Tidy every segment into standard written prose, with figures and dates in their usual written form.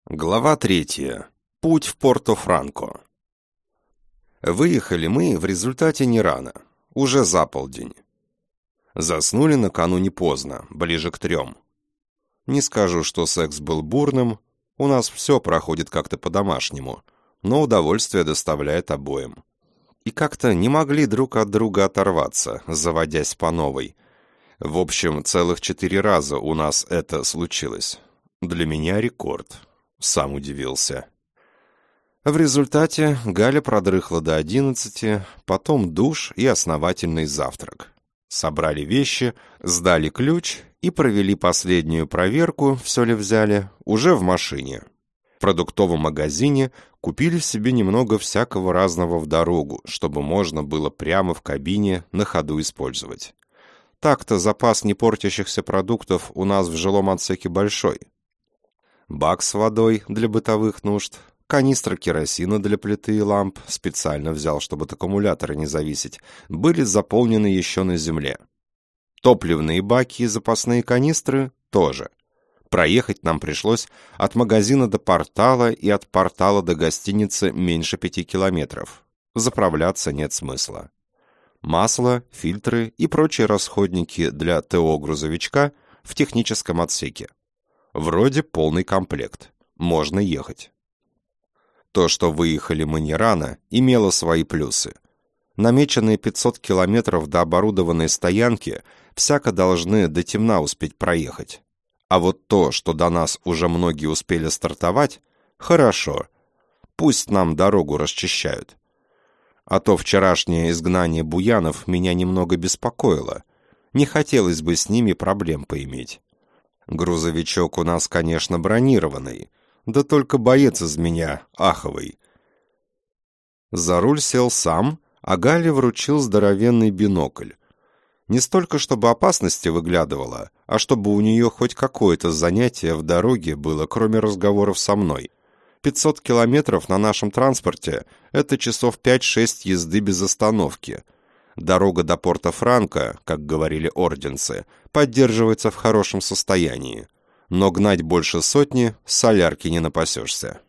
Глава 3. Путь в Порто-Франко. Выехали мы в результате не рано, уже за полдень. Заснули накануне поздно, ближе к 3. Не скажу, что секс был бурным, у нас все проходит как-то по-домашнему, но удовольствие доставляет обоим. И как-то не могли друг от друга оторваться, заводясь по новой. В общем, целых 4 раза у нас это случилось. Для меня рекорд. Сам удивился. В результате Галя продрыхла до 11, потом душ и основательный завтрак. Собрали вещи, сдали ключ и провели последнюю проверку, все ли взяли, уже в машине. В продуктовом магазине купили себе немного всякого разного в дорогу, чтобы можно было прямо в кабине на ходу использовать. Так-то запас непортящихся продуктов у нас в жилом отсеке большой. Бак с водой для бытовых нужд, канистра керосина для плиты и ламп, специально взял, чтобы от аккумулятора не зависеть, были заполнены еще на земле. Топливные баки и запасные канистры тоже. Проехать нам пришлось от магазина до портала и от портала до гостиницы меньше 5 километров. Заправляться нет смысла. Масло, фильтры и прочие расходники для ТО грузовичка в техническом отсеке. Вроде полный комплект. Можно ехать. То, что выехали мы не рано, имело свои плюсы. Намеченные 500 километров до оборудованной стоянки всяко должны до темна успеть проехать. А вот то, что до нас уже многие успели стартовать, хорошо. Пусть нам дорогу расчищают. А то вчерашнее изгнание буянов меня немного беспокоило. Не хотелось бы с ними проблем поиметь. Грузовичок у нас, конечно, бронированный, да только боец из меня аховый. За руль сел сам, а Гале вручил здоровенный бинокль. Не столько, чтобы опасности выглядывала, а чтобы у нее хоть какое-то занятие в дороге было, кроме разговоров со мной. 500 километров на нашем транспорте — это часов 5-6 езды без остановки. Дорога до Порто-Франко, как говорили орденцы, поддерживается в хорошем состоянии, но гнать больше 100 солярки не напасешься.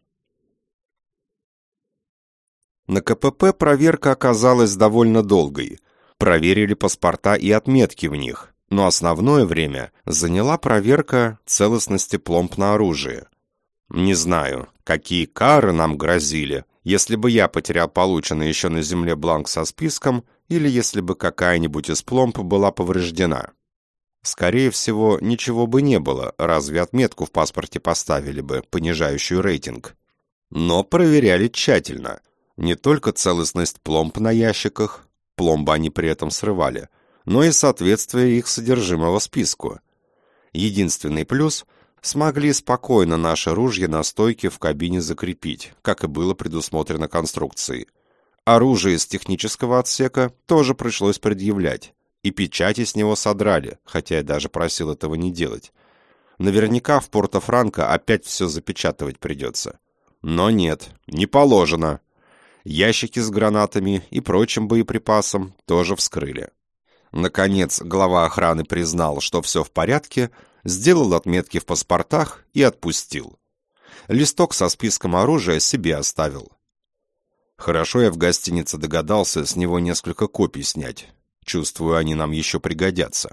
На КПП проверка оказалась довольно долгой. Проверили паспорта и отметки в них, но основное время заняла проверка целостности пломб на оружие. Не знаю, какие кары нам грозили, если бы я потерял полученный еще на земле бланк со списком, или если бы какая-нибудь из пломб была повреждена. Скорее всего, ничего бы не было, разве отметку в паспорте поставили бы, понижающую рейтинг. Но проверяли тщательно. Не только целостность пломб на ящиках, пломбы они при этом срывали, но и соответствие их содержимого списку. Единственный плюс — смогли спокойно наши ружья на стойке в кабине закрепить, как и было предусмотрено конструкцией. Оружие из технического отсека тоже пришлось предъявлять, и печати с него содрали, хотя я даже просил этого не делать. Наверняка в Порто-Франко опять все запечатывать придется. Но нет, не положено. Ящики с гранатами и прочим боеприпасом тоже вскрыли. Наконец, глава охраны признал, что все в порядке, сделал отметки в паспортах и отпустил. Листок со списком оружия себе оставил. Хорошо я в гостинице догадался с него несколько копий снять. Чувствую, они нам еще пригодятся.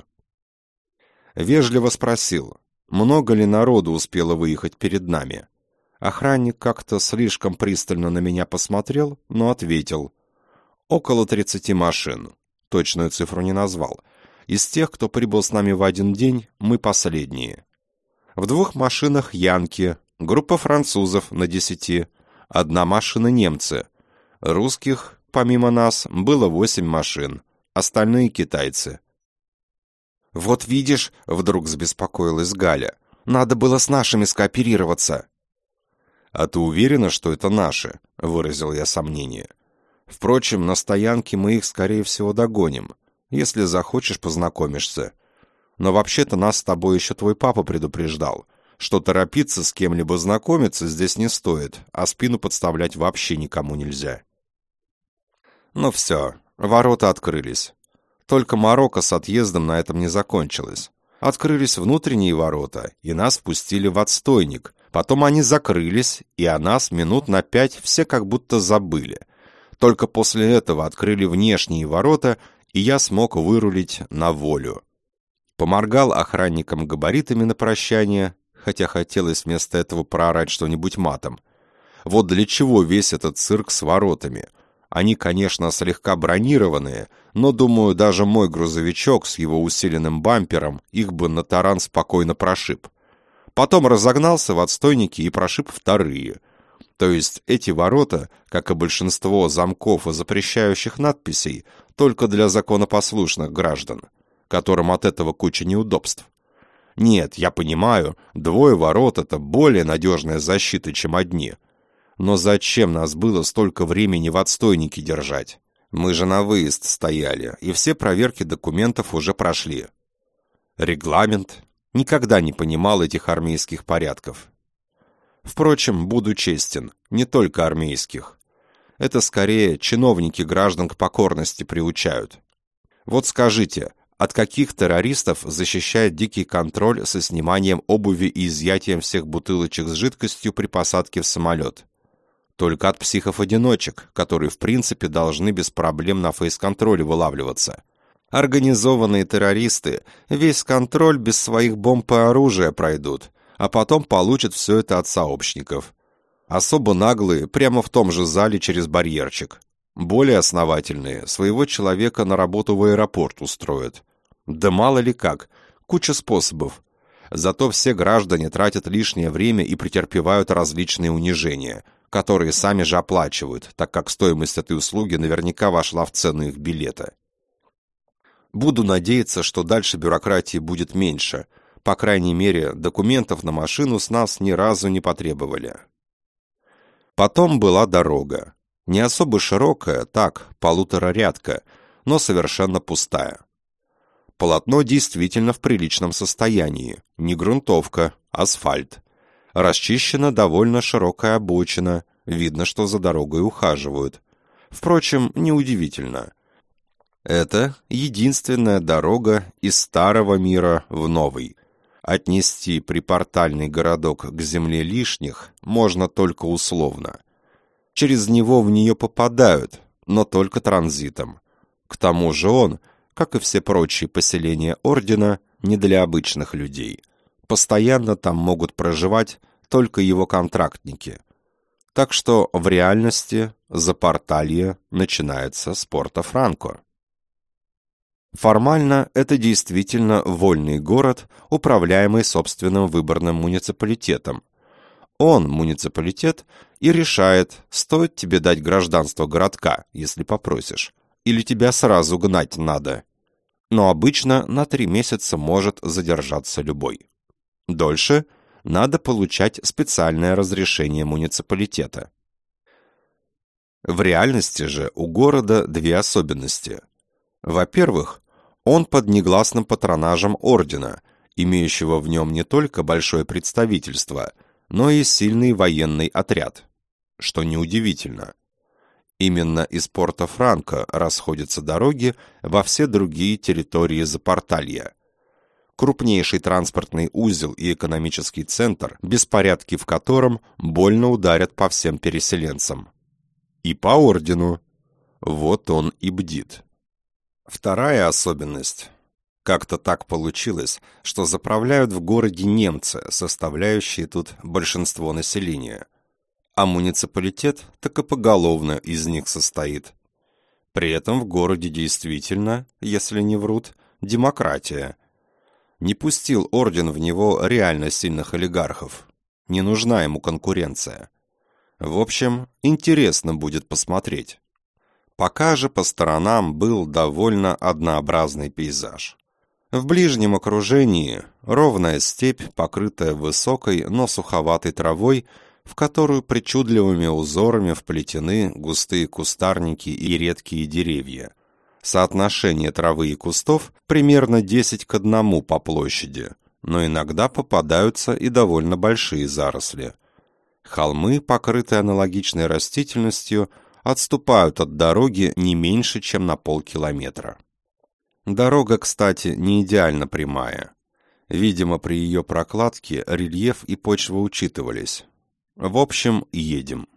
Вежливо спросил, много ли народу успело выехать перед нами. Охранник как-то слишком пристально на меня посмотрел, но ответил. Около 30 машин. Точную цифру не назвал. Из тех, кто прибыл с нами в один день, мы последние. В 2 машинах янки, группа французов на 10, 1 машина немцы. Русских, помимо нас, было 8 машин, остальные китайцы. «Вот видишь», — вдруг забеспокоилась Галя, — «надо было с нашими скооперироваться». «А ты уверена, что это наши?» — выразил я сомнение. «Впрочем, на стоянке мы их, скорее всего, догоним. Если захочешь, познакомишься. Но вообще-то нас с тобой еще твой папа предупреждал, что торопиться с кем-либо знакомиться здесь не стоит, а спину подставлять вообще никому нельзя». Ну все, ворота открылись. Только морока с отъездом на этом не закончилась. Открылись внутренние ворота, и нас впустили в отстойник, Потом они закрылись, и о нас минут на 5 все как будто забыли. Только после этого открыли внешние ворота, и я смог вырулить на волю. Поморгал охранникам габаритами на прощание, хотя хотелось вместо этого проорать что-нибудь матом. Вот для чего весь этот цирк с воротами. Они, конечно, слегка бронированные, но, думаю, даже мой грузовичок с его усиленным бампером их бы на таран спокойно прошиб. Потом разогнался в отстойнике и прошиб вторые. То есть эти ворота, как и большинство замков и запрещающих надписей, только для законопослушных граждан, которым от этого куча неудобств. Нет, я понимаю, 2 ворот — это более надежная защита, чем одни. Но зачем нас было столько времени в отстойнике держать? Мы же на выезд стояли, и все проверки документов уже прошли. Регламент? Никогда не понимал этих армейских порядков. Впрочем, буду честен, не только армейских. Это скорее чиновники граждан к покорности приучают. Вот скажите, от каких террористов защищает дикий контроль со сниманием обуви и изъятием всех бутылочек с жидкостью при посадке в самолет? Только от психов-одиночек, которые в принципе должны без проблем на фейс-контроле вылавливаться. Организованные террористы весь контроль без своих бомб и оружия пройдут, а потом получат все это от сообщников. Особо наглые прямо в том же зале через барьерчик. Более основательные своего человека на работу в аэропорт устроят. Да мало ли как, куча способов. Зато все граждане тратят лишнее время и претерпевают различные унижения, которые сами же оплачивают, так как стоимость этой услуги наверняка вошла в цену их билета. Буду надеяться, что дальше бюрократии будет меньше. По крайней мере, документов на машину с нас ни разу не потребовали. Потом была дорога. Не особо широкая, так, полуторарядка, но совершенно пустая. Полотно действительно в приличном состоянии. Не грунтовка, асфальт. Расчищена довольно широкая обочина. Видно, что за дорогой ухаживают. Впрочем, неудивительно. Это единственная дорога из старого мира в новый. Отнести припортальный городок к земле лишних можно только условно. Через него в нее попадают, но только транзитом. К тому же он, как и все прочие поселения Ордена, не для обычных людей. Постоянно там могут проживать только его контрактники. Так что в реальности Запорталье начинается с Порто-Франко. Формально это действительно вольный город, управляемый собственным выборным муниципалитетом. Он, муниципалитет, и решает, стоит тебе дать гражданство городка, если попросишь, или тебя сразу гнать надо. Но обычно на 3 месяца может задержаться любой. Дольше надо получать специальное разрешение муниципалитета. В реальности же у города 2 особенности. Во-первых, он под негласным патронажем ордена, имеющего в нем не только большое представительство, но и сильный военный отряд, что неудивительно. Именно из Порто-Франко расходятся дороги во все другие территории Запорталья. Крупнейший транспортный узел и экономический центр, беспорядки в котором больно ударят по всем переселенцам. И по ордену. Вот он и бдит. Вторая особенность. Как-то так получилось, что заправляют в городе немцы, составляющие тут большинство населения. А муниципалитет так и поголовно из них состоит. При этом в городе действительно, если не врут, демократия. Не пустил орден в него реально сильных олигархов. Не нужна ему конкуренция. В общем, интересно будет посмотреть. Пока же по сторонам был довольно однообразный пейзаж. В ближнем окружении ровная степь, покрытая высокой, но суховатой травой, в которую причудливыми узорами вплетены густые кустарники и редкие деревья. Соотношение травы и кустов примерно 10:1 по площади, но иногда попадаются и довольно большие заросли. Холмы, покрытые аналогичной растительностью, отступают от дороги не меньше, чем на полкилометра. Дорога, кстати, не идеально прямая. Видимо, при ее прокладке рельеф и почва учитывались. В общем, едем.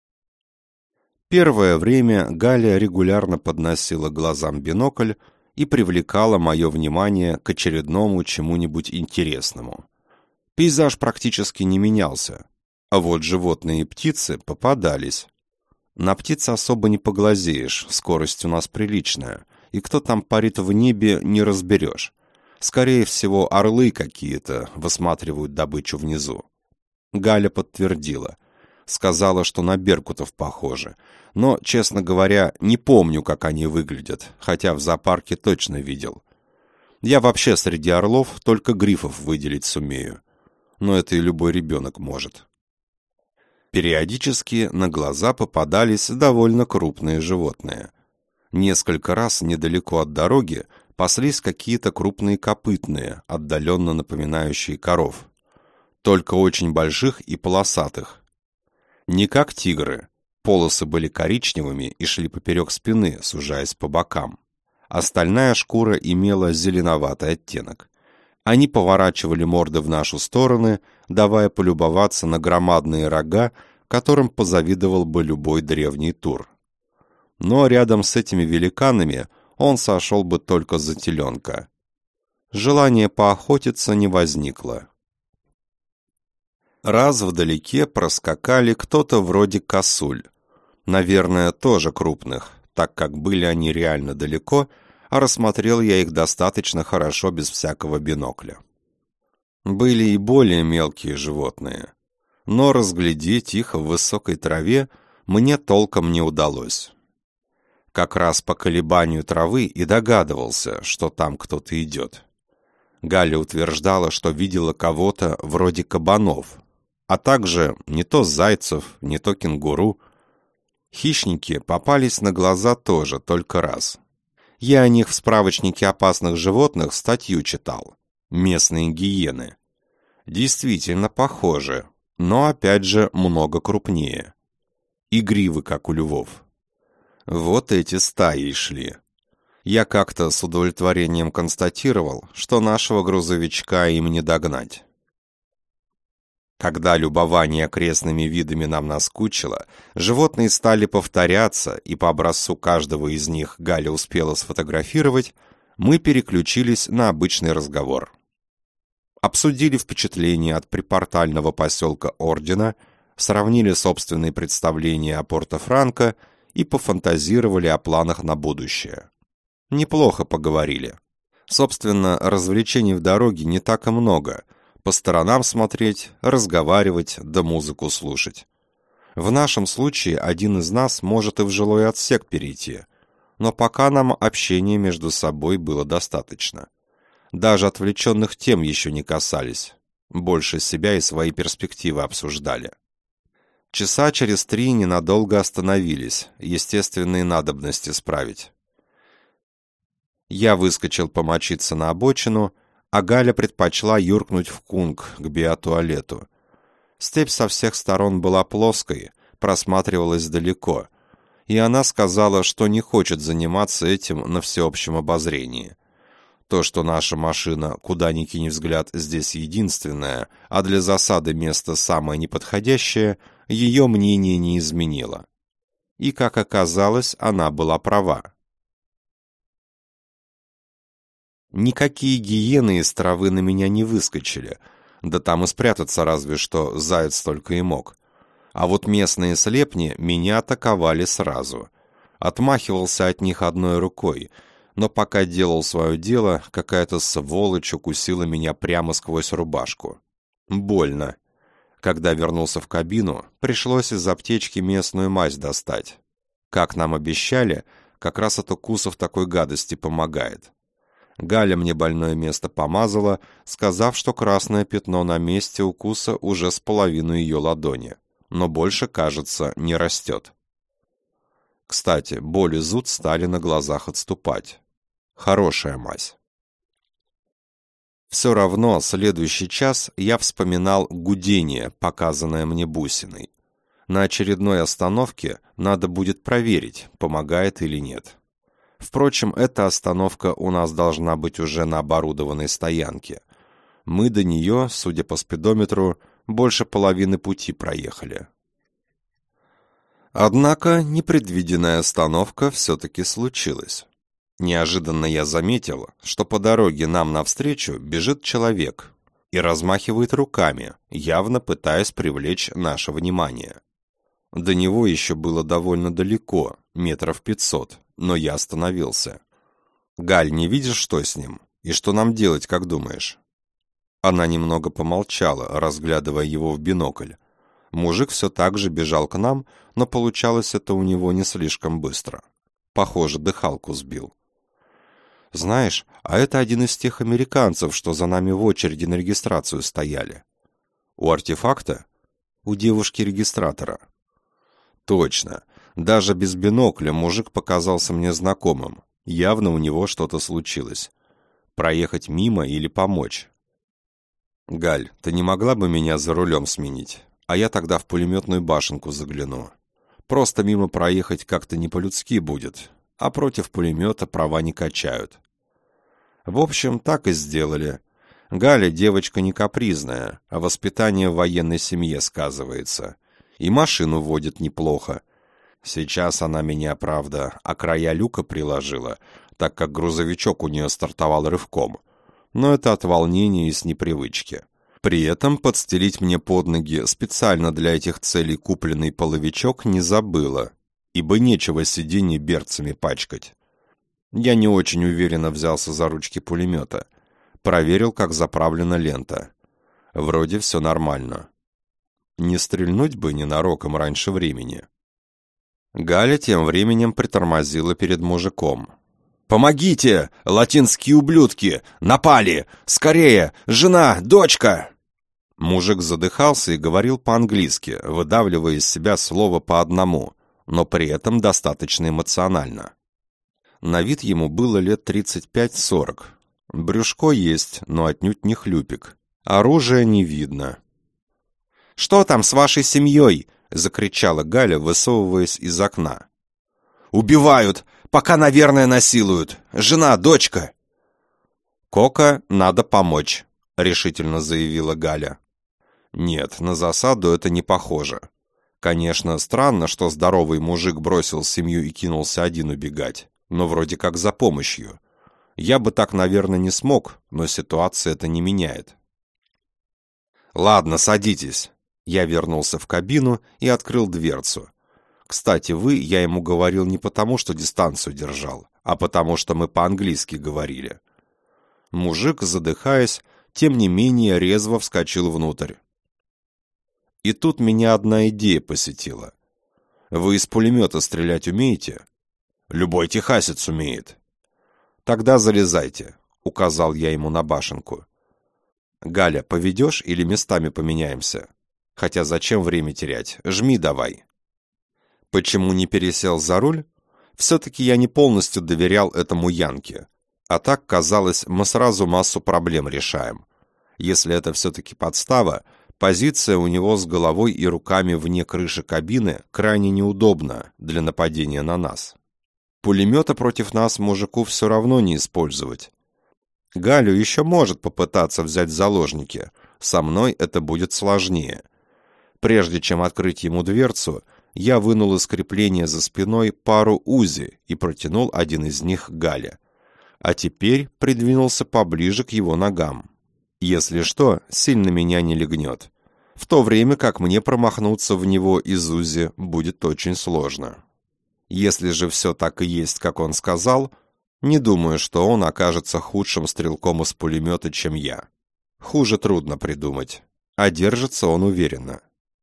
Первое время Галя регулярно подносила глазам бинокль и привлекала мое внимание к очередному чему-нибудь интересному. Пейзаж практически не менялся, а вот животные и птицы попадались. На птиц особо не поглазеешь, скорость у нас приличная, и кто там парит в небе, не разберешь. Скорее всего, орлы какие-то высматривают добычу внизу. Галя подтвердила. Сказала, что на беркутов похожи. Но, честно говоря, не помню, как они выглядят, хотя в зоопарке точно видел. Я вообще среди орлов только грифов выделить сумею. Но это и любой ребенок может. Периодически на глаза попадались довольно крупные животные. Несколько раз недалеко от дороги паслись какие-то крупные копытные, отдаленно напоминающие коров. Только очень больших и полосатых. Не как тигры. Полосы были коричневыми и шли поперек спины, сужаясь по бокам. Остальная шкура имела зеленоватый оттенок. Они поворачивали морды в нашу сторону, давая полюбоваться на громадные рога, которым позавидовал бы любой древний тур. Но рядом с этими великанами он сошел бы только за теленка. Желания поохотиться не возникло. Раз вдалеке проскакали кто-то вроде косуль. Наверное, тоже крупных, так как были они реально далеко, а рассмотрел я их достаточно хорошо без всякого бинокля. Были и более мелкие животные, но разглядеть их в высокой траве мне толком не удалось. Как раз по колебанию травы и догадывался, что там кто-то идет. Галя утверждала, что видела кого-то вроде кабанов, а также не то зайцев, не то кенгуру. Хищники попались на глаза тоже только раз. Я о них в справочнике опасных животных статью читал. Местные гиены. Действительно похожи, но опять же много крупнее. И гривы, как у львов. Вот эти стаи шли. Я как-то с удовлетворением констатировал, что нашего грузовичка им не догнать. Когда любование окрестными видами нам наскучило, животные стали повторяться, и по образцу каждого из них Галя успела сфотографировать, мы переключились на обычный разговор. Обсудили впечатления от припортального поселка Ордена, сравнили собственные представления о Порто-Франко и пофантазировали о планах на будущее. Неплохо поговорили. Собственно, развлечений в дороге не так и много. По сторонам смотреть, разговаривать, да музыку слушать. В нашем случае один из нас может и в жилой отсек перейти, но пока нам общения между собой было достаточно. Даже отвлеченных тем еще не касались. Больше себя и свои перспективы обсуждали. Часа через 3 ненадолго остановились, естественные надобности справить. Я выскочил помочиться на обочину, а Галя предпочла юркнуть в кунг к биотуалету. Степь со всех сторон была плоской, просматривалась далеко, и она сказала, что не хочет заниматься этим на всеобщем обозрении. То, что наша машина, куда ни кинь взгляд, здесь единственная, а для засады место самое неподходящее, ее мнение не изменило. И, как оказалось, она была права. Никакие гиены из травы на меня не выскочили, да там и спрятаться разве что заяц только и мог. А вот местные слепни меня атаковали сразу. Отмахивался от них одной рукой, но пока делал свое дело, какая-то сволочь укусила меня прямо сквозь рубашку. Больно. Когда вернулся в кабину, пришлось из аптечки местную мазь достать. Как нам обещали, как раз от укусов такой гадости помогает. Галя мне больное место помазала, сказав, что красное пятно на месте укуса уже с половину ее ладони, но больше, кажется, не растет. Кстати, боль и зуд стали на глазах отступать. Хорошая мазь. Все равно следующий час я вспоминал гудение, показанное мне бусиной. На очередной остановке надо будет проверить, помогает или нет. Впрочем, эта остановка у нас должна быть уже на оборудованной стоянке. Мы до нее, судя по спидометру, больше половины пути проехали. Однако непредвиденная остановка все-таки случилась. Неожиданно я заметил, что по дороге нам навстречу бежит человек и размахивает руками, явно пытаясь привлечь наше внимание. До него еще было довольно далеко, 500 метров, но я остановился. «Галь, не видишь, что с ним? И что нам делать, как думаешь?» Она немного помолчала, разглядывая его в бинокль. Мужик все так же бежал к нам, но получалось это у него не слишком быстро. Похоже, дыхалку сбил. «Знаешь, а это один из тех американцев, что за нами в очереди на регистрацию стояли». «У артефакта?» «У девушки-регистратора». «Точно. Даже без бинокля мужик показался мне знакомым. Явно у него что-то случилось. Проехать мимо или помочь?» «Галь, ты не могла бы меня за рулем сменить? А я тогда в пулеметную башенку загляну. Просто мимо проехать как-то не по-людски будет, а против пулемета права не качают». В общем, так и сделали. Галя девочка не капризная, а воспитание в военной семье сказывается. И машину водит неплохо. Сейчас она меня, правда, о края люка приложила, так как грузовичок у нее стартовал рывком. Но это от волнения и с непривычки. При этом подстелить мне под ноги специально для этих целей купленный половичок не забыла, ибо нечего сиденье берцами пачкать. Я не очень уверенно взялся за ручки пулемета. Проверил, как заправлена лента. Вроде все нормально. Не стрельнуть бы ненароком раньше времени. Галя тем временем притормозила перед мужиком. «Помогите! Латинские ублюдки! Напали! Скорее! Жена! Дочка!» Мужик задыхался и говорил по-английски, выдавливая из себя слово по одному, но при этом достаточно эмоционально. На вид ему было лет 35-40. Брюшко есть, но отнюдь не хлюпик. Оружия не видно. «Что там с вашей семьей?» — закричала Галя, высовываясь из окна. «Убивают! Пока, наверное, насилуют! Жена, дочка!» «Кока, надо помочь», — решительно заявила Галя. «Нет, на засаду это не похоже. Конечно, странно, что здоровый мужик бросил семью и кинулся один убегать, но вроде как за помощью. Я бы так, наверное, не смог, но ситуация это не меняет». «Ладно, садитесь». Я вернулся в кабину и открыл дверцу. Кстати, я ему говорил не потому, что дистанцию держал, а потому, что мы по-английски говорили. Мужик, задыхаясь, тем не менее резво вскочил внутрь. И тут меня одна идея посетила. «Вы из пулемета стрелять умеете?» «Любой техасец умеет». «Тогда залезайте», — указал я ему на башенку. «Галя, поведешь или местами поменяемся? Хотя зачем время терять? Жми давай». Почему не пересел за руль? Все-таки я не полностью доверял этому Янке. А так, казалось, мы сразу массу проблем решаем. Если это все-таки подстава, позиция у него с головой и руками вне крыши кабины крайне неудобна для нападения на нас. Пулемета против нас мужику все равно не использовать. Галю еще может попытаться взять в заложники. Со мной это будет сложнее. Прежде чем открыть ему дверцу, я вынул из крепления за спиной пару УЗИ и протянул один из них Гале. А теперь придвинулся поближе к его ногам. Если что, сильно меня не легнет. В то время как мне промахнуться в него из УЗИ будет очень сложно. Если же все так и есть, как он сказал, не думаю, что он окажется худшим стрелком из пулемета, чем я. Хуже трудно придумать, а держится он уверенно.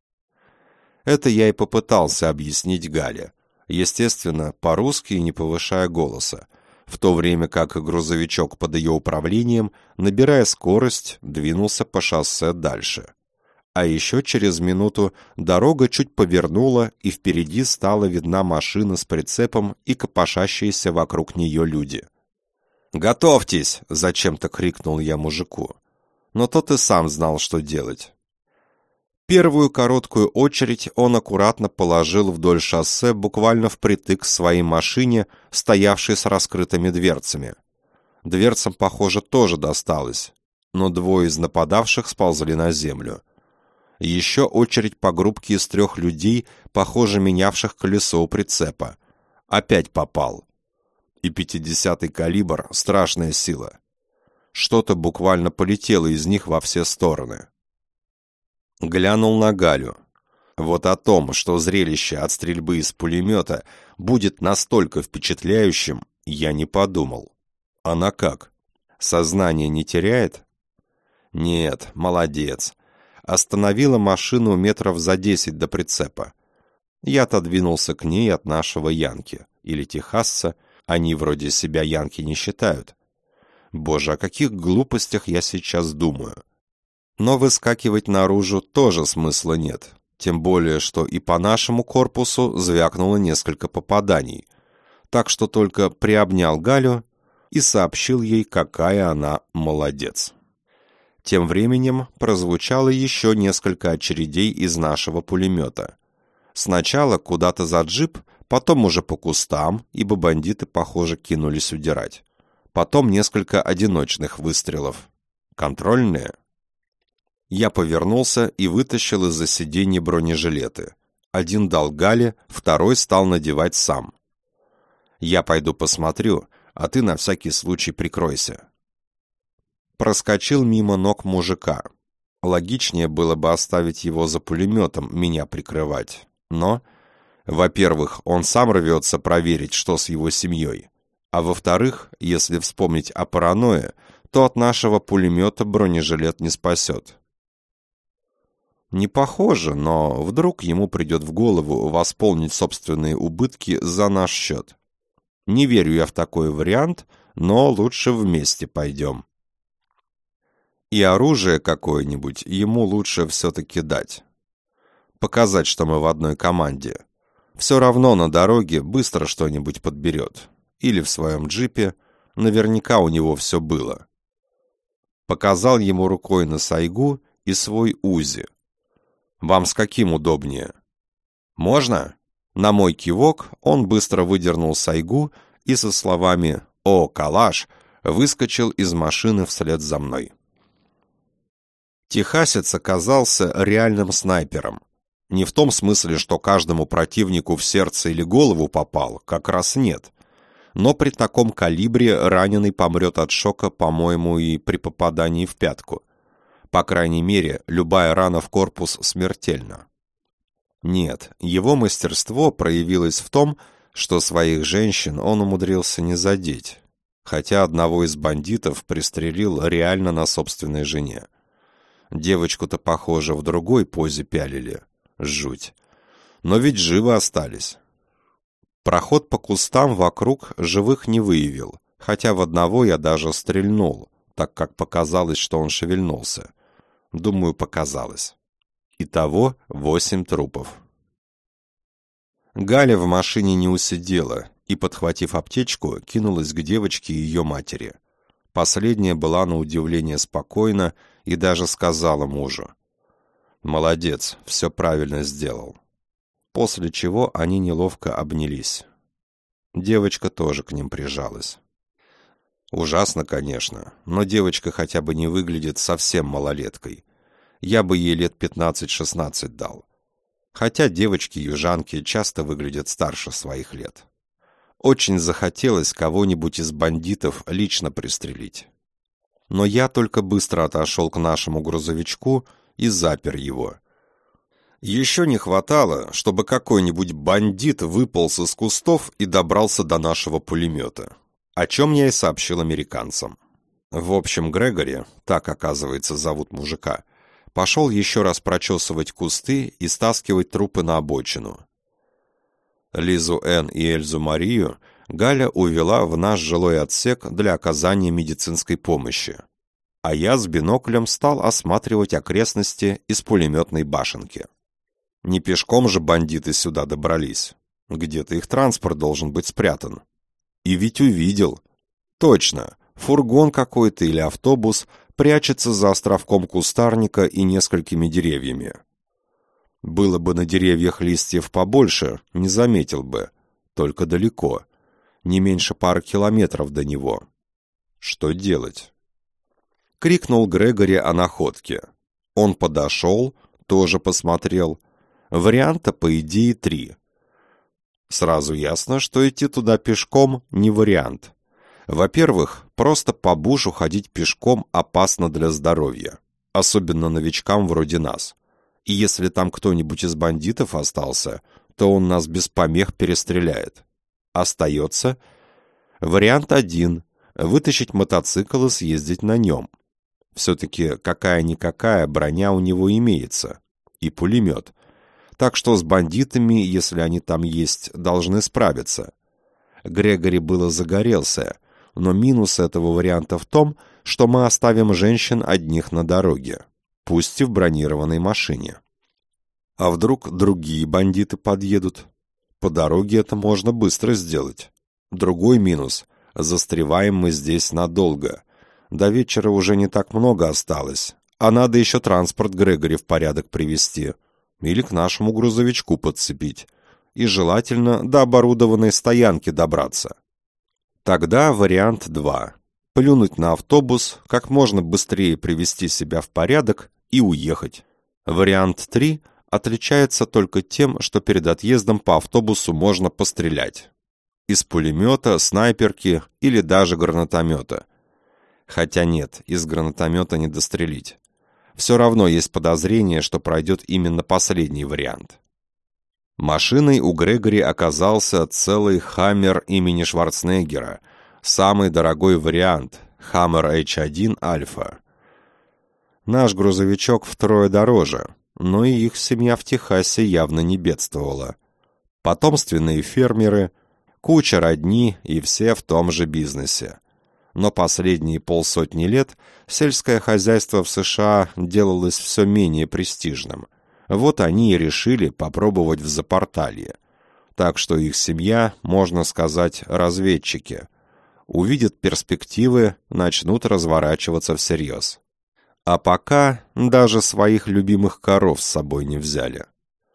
Это я и попытался объяснить Гале, естественно, по-русски и не повышая голоса, в то время как грузовичок под ее управлением, набирая скорость, двинулся по шоссе дальше. А еще через минуту дорога чуть повернула, и впереди стала видна машина с прицепом и копошащиеся вокруг нее люди. «Готовьтесь!» — зачем-то крикнул я мужику. Но тот и сам знал, что делать. Первую короткую очередь он аккуратно положил вдоль шоссе буквально впритык к своей машине, стоявшей с раскрытыми дверцами. Дверцам, похоже, тоже досталось. но двое из нападавших сползли на землю. Еще очередь по группке из 3 людей, похоже, менявших колесо у прицепа. Опять попал. И 50-й калибр — страшная сила. Что-то буквально полетело из них во все стороны. Глянул на Галю. Вот о том, что зрелище от стрельбы из пулемета будет настолько впечатляющим, я не подумал. Она как? Сознание не теряет? Нет, молодец. Остановила машину метров за 10 до прицепа. Я отодвинулся к ней от нашего янки, или техасца, они вроде себя янки не считают. Боже, о каких глупостях я сейчас думаю. Но выскакивать наружу тоже смысла нет, тем более, что и по нашему корпусу звякнуло несколько попаданий, так что только приобнял Галю и сообщил ей, какая она молодец. Тем временем прозвучало еще несколько очередей из нашего пулемета. Сначала куда-то за джип, потом уже по кустам, ибо бандиты, похоже, кинулись удирать. Потом несколько одиночных выстрелов. Контрольные. Я повернулся и вытащил из-за сиденья бронежилеты. Один дал Гале, второй стал надевать сам. «Я пойду посмотрю, а ты на всякий случай прикройся». Проскочил мимо ног мужика. Логичнее было бы оставить его за пулеметом, меня прикрывать. Но, во-первых, он сам рвется проверить, что с его семьей. А во-вторых, если вспомнить о паранойе, то от нашего пулемета бронежилет не спасет. Не похоже, но вдруг ему придет в голову восполнить собственные убытки за наш счет. Не верю я в такой вариант, но лучше вместе пойдем. И оружие какое-нибудь ему лучше все-таки дать. Показать, что мы в одной команде. Все равно на дороге быстро что-нибудь подберет. Или в своем джипе, наверняка у него все было. Показал ему рукой на сайгу и свой УЗИ. Вам с каким удобнее? Можно? На мой кивок он быстро выдернул сайгу и со словами «О, калаш!» выскочил из машины вслед за мной. Техасец оказался реальным снайпером. Не в том смысле, что каждому противнику в сердце или голову попал, как раз нет. Но при таком калибре раненый помрет от шока, по-моему, и при попадании в пятку. По крайней мере, любая рана в корпус смертельна. Нет, его мастерство проявилось в том, что своих женщин он умудрился не задеть, хотя одного из бандитов пристрелил реально на собственной жене. Девочку-то, похоже, в другой позе пялили. Жуть. Но ведь живы остались. Проход по кустам вокруг живых не выявил, хотя в одного я даже стрельнул, так как показалось, что он шевельнулся. Думаю, показалось. Итого 8 трупов. Галя в машине не усидела и, подхватив аптечку, кинулась к девочке и ее матери. Последняя была на удивление спокойна и даже сказала мужу: «Молодец, все правильно сделал». После чего они неловко обнялись. Девочка тоже к ним прижалась. Ужасно, конечно, но девочка хотя бы не выглядит совсем малолеткой. Я бы ей лет 15-16 дал. Хотя девочки-южанки часто выглядят старше своих лет. Очень захотелось кого-нибудь из бандитов лично пристрелить. Но я только быстро отошел к нашему грузовичку и запер его. Еще не хватало, чтобы какой-нибудь бандит выполз из кустов и добрался до нашего пулемета, о чем я и сообщил американцам. В общем, Грегори, так, оказывается, зовут мужика, пошел еще раз прочесывать кусты и стаскивать трупы на обочину. Лизу Энн и Эльзу Марию Галя увела в наш жилой отсек для оказания медицинской помощи, а я с биноклем стал осматривать окрестности из пулеметной башенки. Не пешком же бандиты сюда добрались. Где-то их транспорт должен быть спрятан. И ведь увидел. Точно, фургон какой-то или автобус прячется за островком кустарника и несколькими деревьями. Было бы на деревьях листьев побольше, не заметил бы. Только далеко. Не меньше пары километров до него. Что делать? крикнул Грегори о находке. Он подошел, тоже посмотрел. Варианта, по идее, 3. Сразу ясно, что идти туда пешком не вариант. Во-первых, просто по бушу ходить пешком опасно для здоровья, особенно новичкам вроде нас. И если там кто-нибудь из бандитов остался, то он нас без помех перестреляет. Остается вариант 1 — вытащить мотоцикл и съездить на нем. Все-таки какая-никакая броня у него имеется. И пулемет. Так что с бандитами, если они там есть, должны справиться. Грегори было загорелся, но минус этого варианта в том, что мы оставим женщин одних на дороге, пусть и в бронированной машине. А вдруг другие бандиты подъедут? По дороге это можно быстро сделать. Другой минус — застреваем мы здесь надолго. До вечера уже не так много осталось, а надо еще транспорт Грегори в порядок привести или к нашему грузовичку подцепить, и желательно до оборудованной стоянки добраться. Тогда вариант 2 — плюнуть на автобус, как можно быстрее привести себя в порядок и уехать. Вариант 3 отличается только тем, что перед отъездом по автобусу можно пострелять. Из пулемета, снайперки или даже гранатомета. Хотя нет, из гранатомета не дострелить. Все равно есть подозрение, что пройдет именно последний вариант. Машиной у Грегори оказался целый «Хаммер» имени Шварценеггера, самый дорогой вариант — «Хаммер H1 Альфа». Наш грузовичок втрое дороже, но и их семья в Техасе явно не бедствовала. Потомственные фермеры, куча родни и все в том же бизнесе. Но последние 50 лет сельское хозяйство в США делалось все менее престижным. Вот они и решили попробовать в Запорталье. Так что их семья, можно сказать, разведчики. Увидят перспективы, начнут разворачиваться всерьез. А пока даже своих любимых коров с собой не взяли.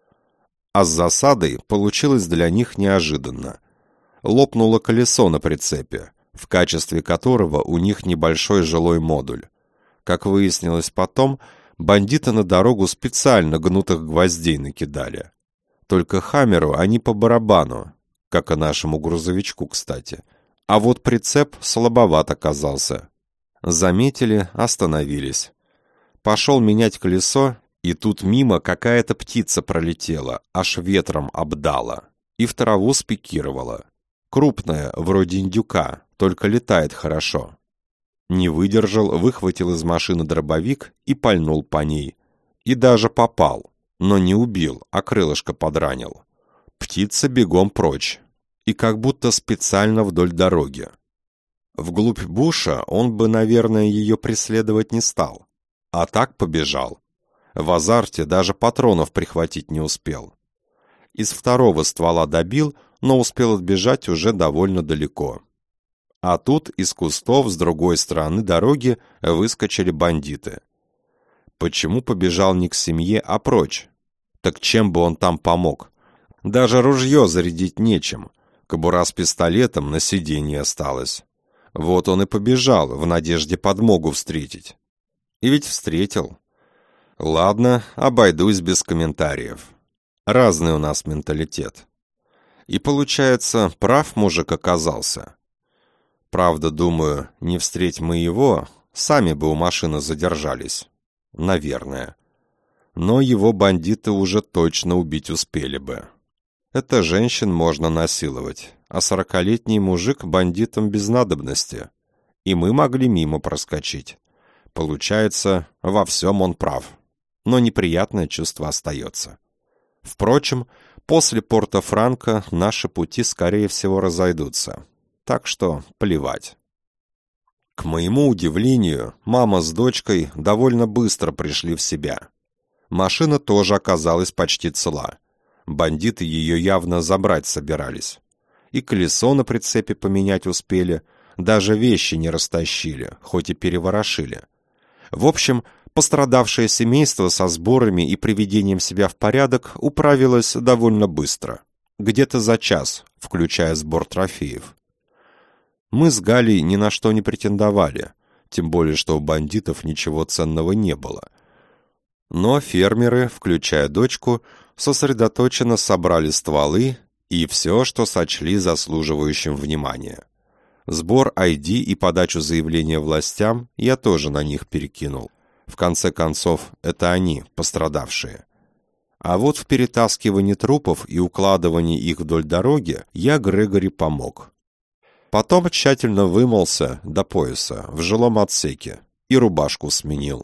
А с засадой получилось для них неожиданно. Лопнуло колесо на прицепе, в качестве которого у них небольшой жилой модуль. Как выяснилось потом, бандиты на дорогу специально гнутых гвоздей накидали. Только «Хаммеру» они по барабану, как и нашему грузовичку, кстати. А вот прицеп слабоват оказался. Заметили, остановились. Пошел менять колесо, и тут мимо какая-то птица пролетела, аж ветром обдала. И в траву спикировала. Крупная, вроде индюка, только летает хорошо. Не выдержал, выхватил из машины дробовик и пальнул по ней. И даже попал, но не убил, а крылышко подранил. Птица бегом прочь, и как будто специально вдоль дороги. Вглубь буша он бы, наверное, ее преследовать не стал. А так побежал. В азарте даже патронов прихватить не успел. Из второго ствола добил, но успел отбежать уже довольно далеко. А тут из кустов с другой стороны дороги выскочили бандиты. Почему побежал не к семье, а прочь? Так чем бы он там помог? Даже ружье зарядить нечем. Кобура с пистолетом на сиденье осталась. Вот он и побежал, в надежде подмогу встретить. И ведь встретил. Ладно, обойдусь без комментариев. Разный у нас менталитет. И получается, прав мужик оказался. Правда, думаю, не встреть мы его, сами бы у машины задержались. Наверное. Но его бандиты уже точно убить успели бы. Это женщин можно насиловать, а 40-летний мужик бандитам без надобности. И мы могли мимо проскочить. Получается, во всем он прав. Но неприятное чувство остается. Впрочем, после Порто-Франко наши пути, скорее всего, разойдутся. Так что плевать. К моему удивлению, мама с дочкой довольно быстро пришли в себя. Машина тоже оказалась почти цела. Бандиты ее явно забрать собирались. И колесо на прицепе поменять успели, даже вещи не растащили, хоть и переворошили. В общем, пострадавшее семейство со сборами и приведением себя в порядок управилось довольно быстро. Где-то за час, включая сбор трофеев. Мы с Галей ни на что не претендовали. тем более что у бандитов ничего ценного не было. Но фермеры, включая дочку, сосредоточенно собрали стволы и все, что сочли заслуживающим внимания. Сбор ID и подачу заявления властям я тоже на них перекинул. В конце концов, это они, пострадавшие. А вот в перетаскивании трупов и укладывании их вдоль дороги я Грегори помог. Потом тщательно вымылся до пояса в жилом отсеке и рубашку сменил.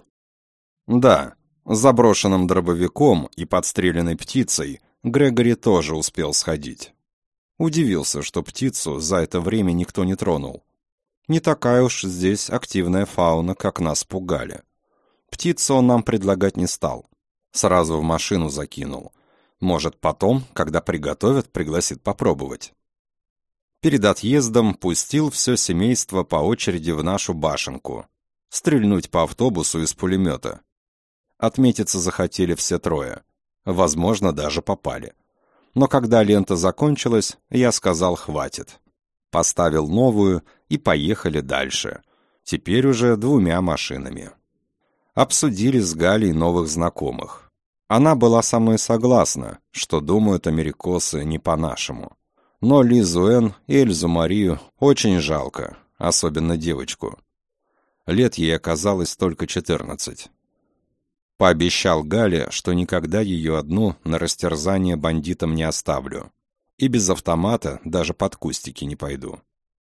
Да, с заброшенным дробовиком и подстреленной птицей Грегори тоже успел сходить. Удивился, что птицу за это время никто не тронул. Не такая уж здесь активная фауна, как нас пугали. Птицу он нам предлагать не стал. Сразу в машину закинул. Может, потом, когда приготовят, пригласит попробовать. Перед отъездом пустил все семейство по очереди в нашу башенку. Стрельнуть по автобусу из пулемета. Отметиться захотели все трое. Возможно, даже попали. Но когда лента закончилась, я сказал «хватит». Поставил новую и поехали дальше. Теперь уже 2 машинами. Обсудили с Галей новых знакомых. Она была со мной согласна, что думают америкосы не по-нашему. Но Лизу Энн и Эльзу Марию очень жалко, особенно девочку. Лет ей оказалось только 14. Пообещал Гале, что никогда ее одну на растерзание бандитам не оставлю. И без автомата даже под кустики не пойду.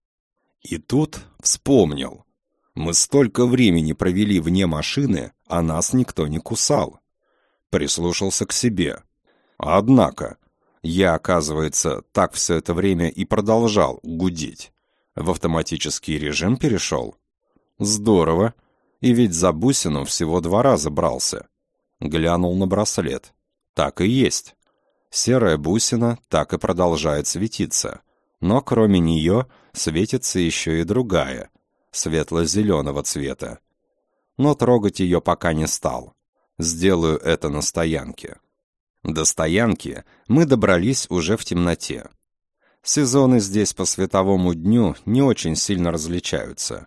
И тут вспомнил. Мы столько времени провели вне машины, а нас никто не кусал. Прислушался к себе. Однако, я, оказывается, так все это время и продолжал гудеть. В автоматический режим перешел. Здорово. И ведь за бусину всего 2 раза брался. Глянул на браслет. Так и есть. Серая бусина так и продолжает светиться. Но кроме нее светится еще и другая, светло-зеленого цвета. Но трогать ее пока не стал. Сделаю это на стоянке. До стоянки мы добрались уже в темноте. Сезоны здесь по световому дню не очень сильно различаются.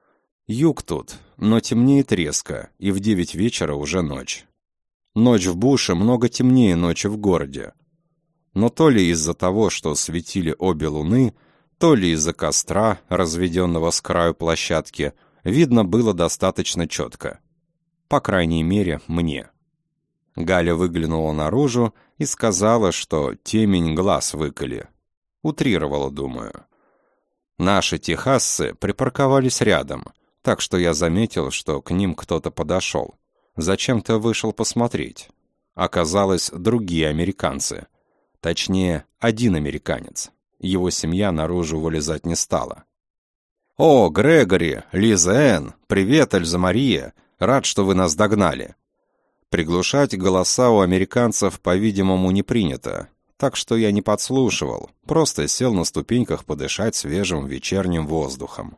Юг тут, но темнеет резко, и в 9 вечера уже ночь. Ночь в буше много темнее ночи в городе. Но то ли из-за того, что светили обе луны, то ли из-за костра, разведенного с краю площадки, видно было достаточно четко. По крайней мере, мне. Галя выглянула наружу и сказала, что темень глаз выколи. Утрировала, думаю. Наши техасцы припарковались рядом, так что я заметил, что к ним кто-то подошел. Зачем-то вышел посмотреть. Оказалось, другие американцы. Точнее, один американец. Его семья наружу вылезать не стала. «О, Грегори, Лиза Энн, привет, Эльза Мария, рад, что вы нас догнали». Приглушать голоса у американцев, по-видимому, не принято, так что я не подслушивал, просто сел на ступеньках подышать свежим вечерним воздухом.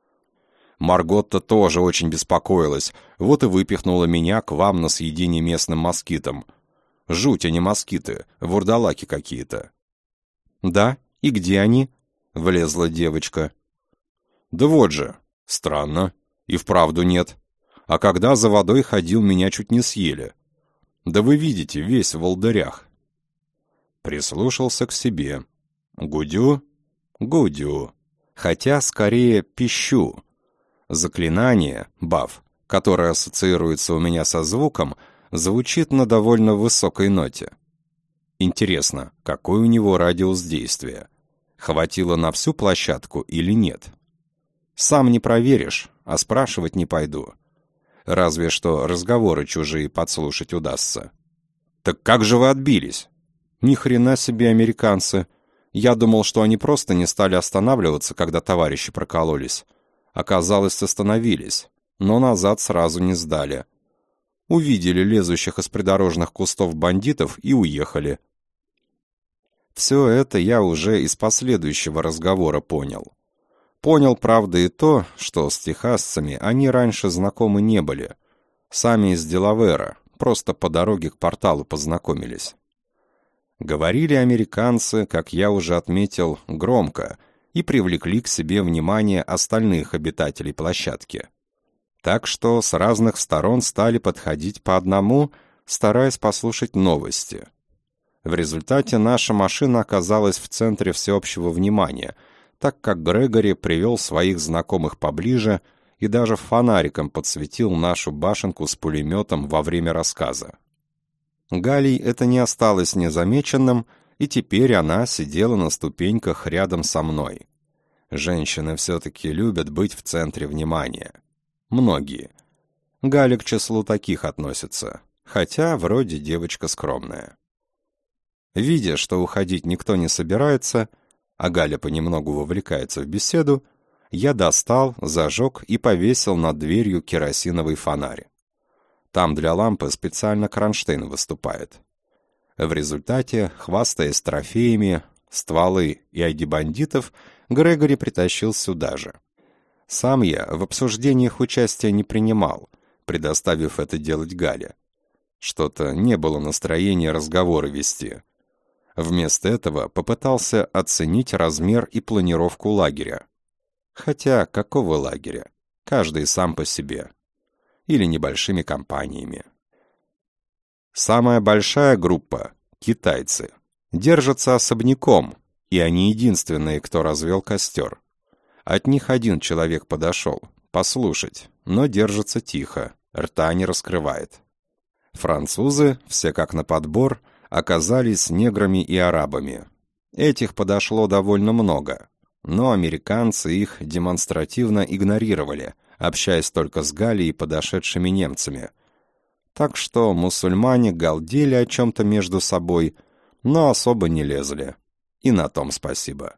Марготта тоже очень беспокоилась, вот и выпихнула меня к вам на съедение местным москитам. Жуть, а не москиты, вурдалаки какие-то. «Да? И где они?» — влезла девочка. «Да вот же. Странно. И вправду нет. А когда за водой ходил, меня чуть не съели. Да вы видите, весь в волдырях». Прислушался к себе. Гудю? Гудю. Хотя скорее пищу. Заклинание, баф, которое ассоциируется у меня со звуком, звучит на довольно высокой ноте. Интересно, какой у него радиус действия? Хватило на всю площадку или нет? Сам не проверишь, а спрашивать не пойду. Разве что разговоры чужие подслушать удастся. «Так как же вы отбились?» «Ни хрена себе американцы. Я думал, что они просто не стали останавливаться, когда товарищи прокололись. Оказалось, остановились, но назад сразу не сдали. Увидели лезущих из придорожных кустов бандитов и уехали». Все это я уже из последующего разговора понял. Понял, правда, и то, что с техасцами они раньше знакомы не были. Сами из Делавера, просто по дороге к порталу познакомились. Говорили американцы, как я уже отметил, громко, и привлекли к себе внимание остальных обитателей площадки. Так что с разных сторон стали подходить по одному, стараясь послушать новости. В результате наша машина оказалась в центре всеобщего внимания, так как Грегори привел своих знакомых поближе и даже фонариком подсветил нашу башенку с пулеметом во время рассказа. Галей это не осталось незамеченным, и теперь она сидела на ступеньках рядом со мной. Женщины все-таки любят быть в центре внимания. Многие. Галя к числу таких относится, хотя вроде девочка скромная. Видя, что уходить никто не собирается, а Галя понемногу вовлекается в беседу, я достал, зажег и повесил над дверью керосиновый фонарь. Там для лампы специально кронштейн выступает. В результате, хвастаясь трофеями, стволы и ID бандитов, Грегори притащил сюда же. Сам я в обсуждениях участия не принимал, предоставив это делать Гале. Что-то не было настроения разговоры вести. Вместо этого попытался оценить размер и планировку лагеря. Хотя какого лагеря? Каждый сам по себе. Или небольшими компаниями. Самая большая группа — китайцы. Держатся особняком, и они единственные, кто развел костер. От них один человек подошел, послушать, но держится тихо, рта не раскрывает. Французы, все как на подбор, оказались неграми и арабами. Этих подошло довольно много, но американцы их демонстративно игнорировали, общаясь только с Галей и подошедшими немцами. Так что мусульмане галдели о чем-то между собой, но особо не лезли. И на том спасибо.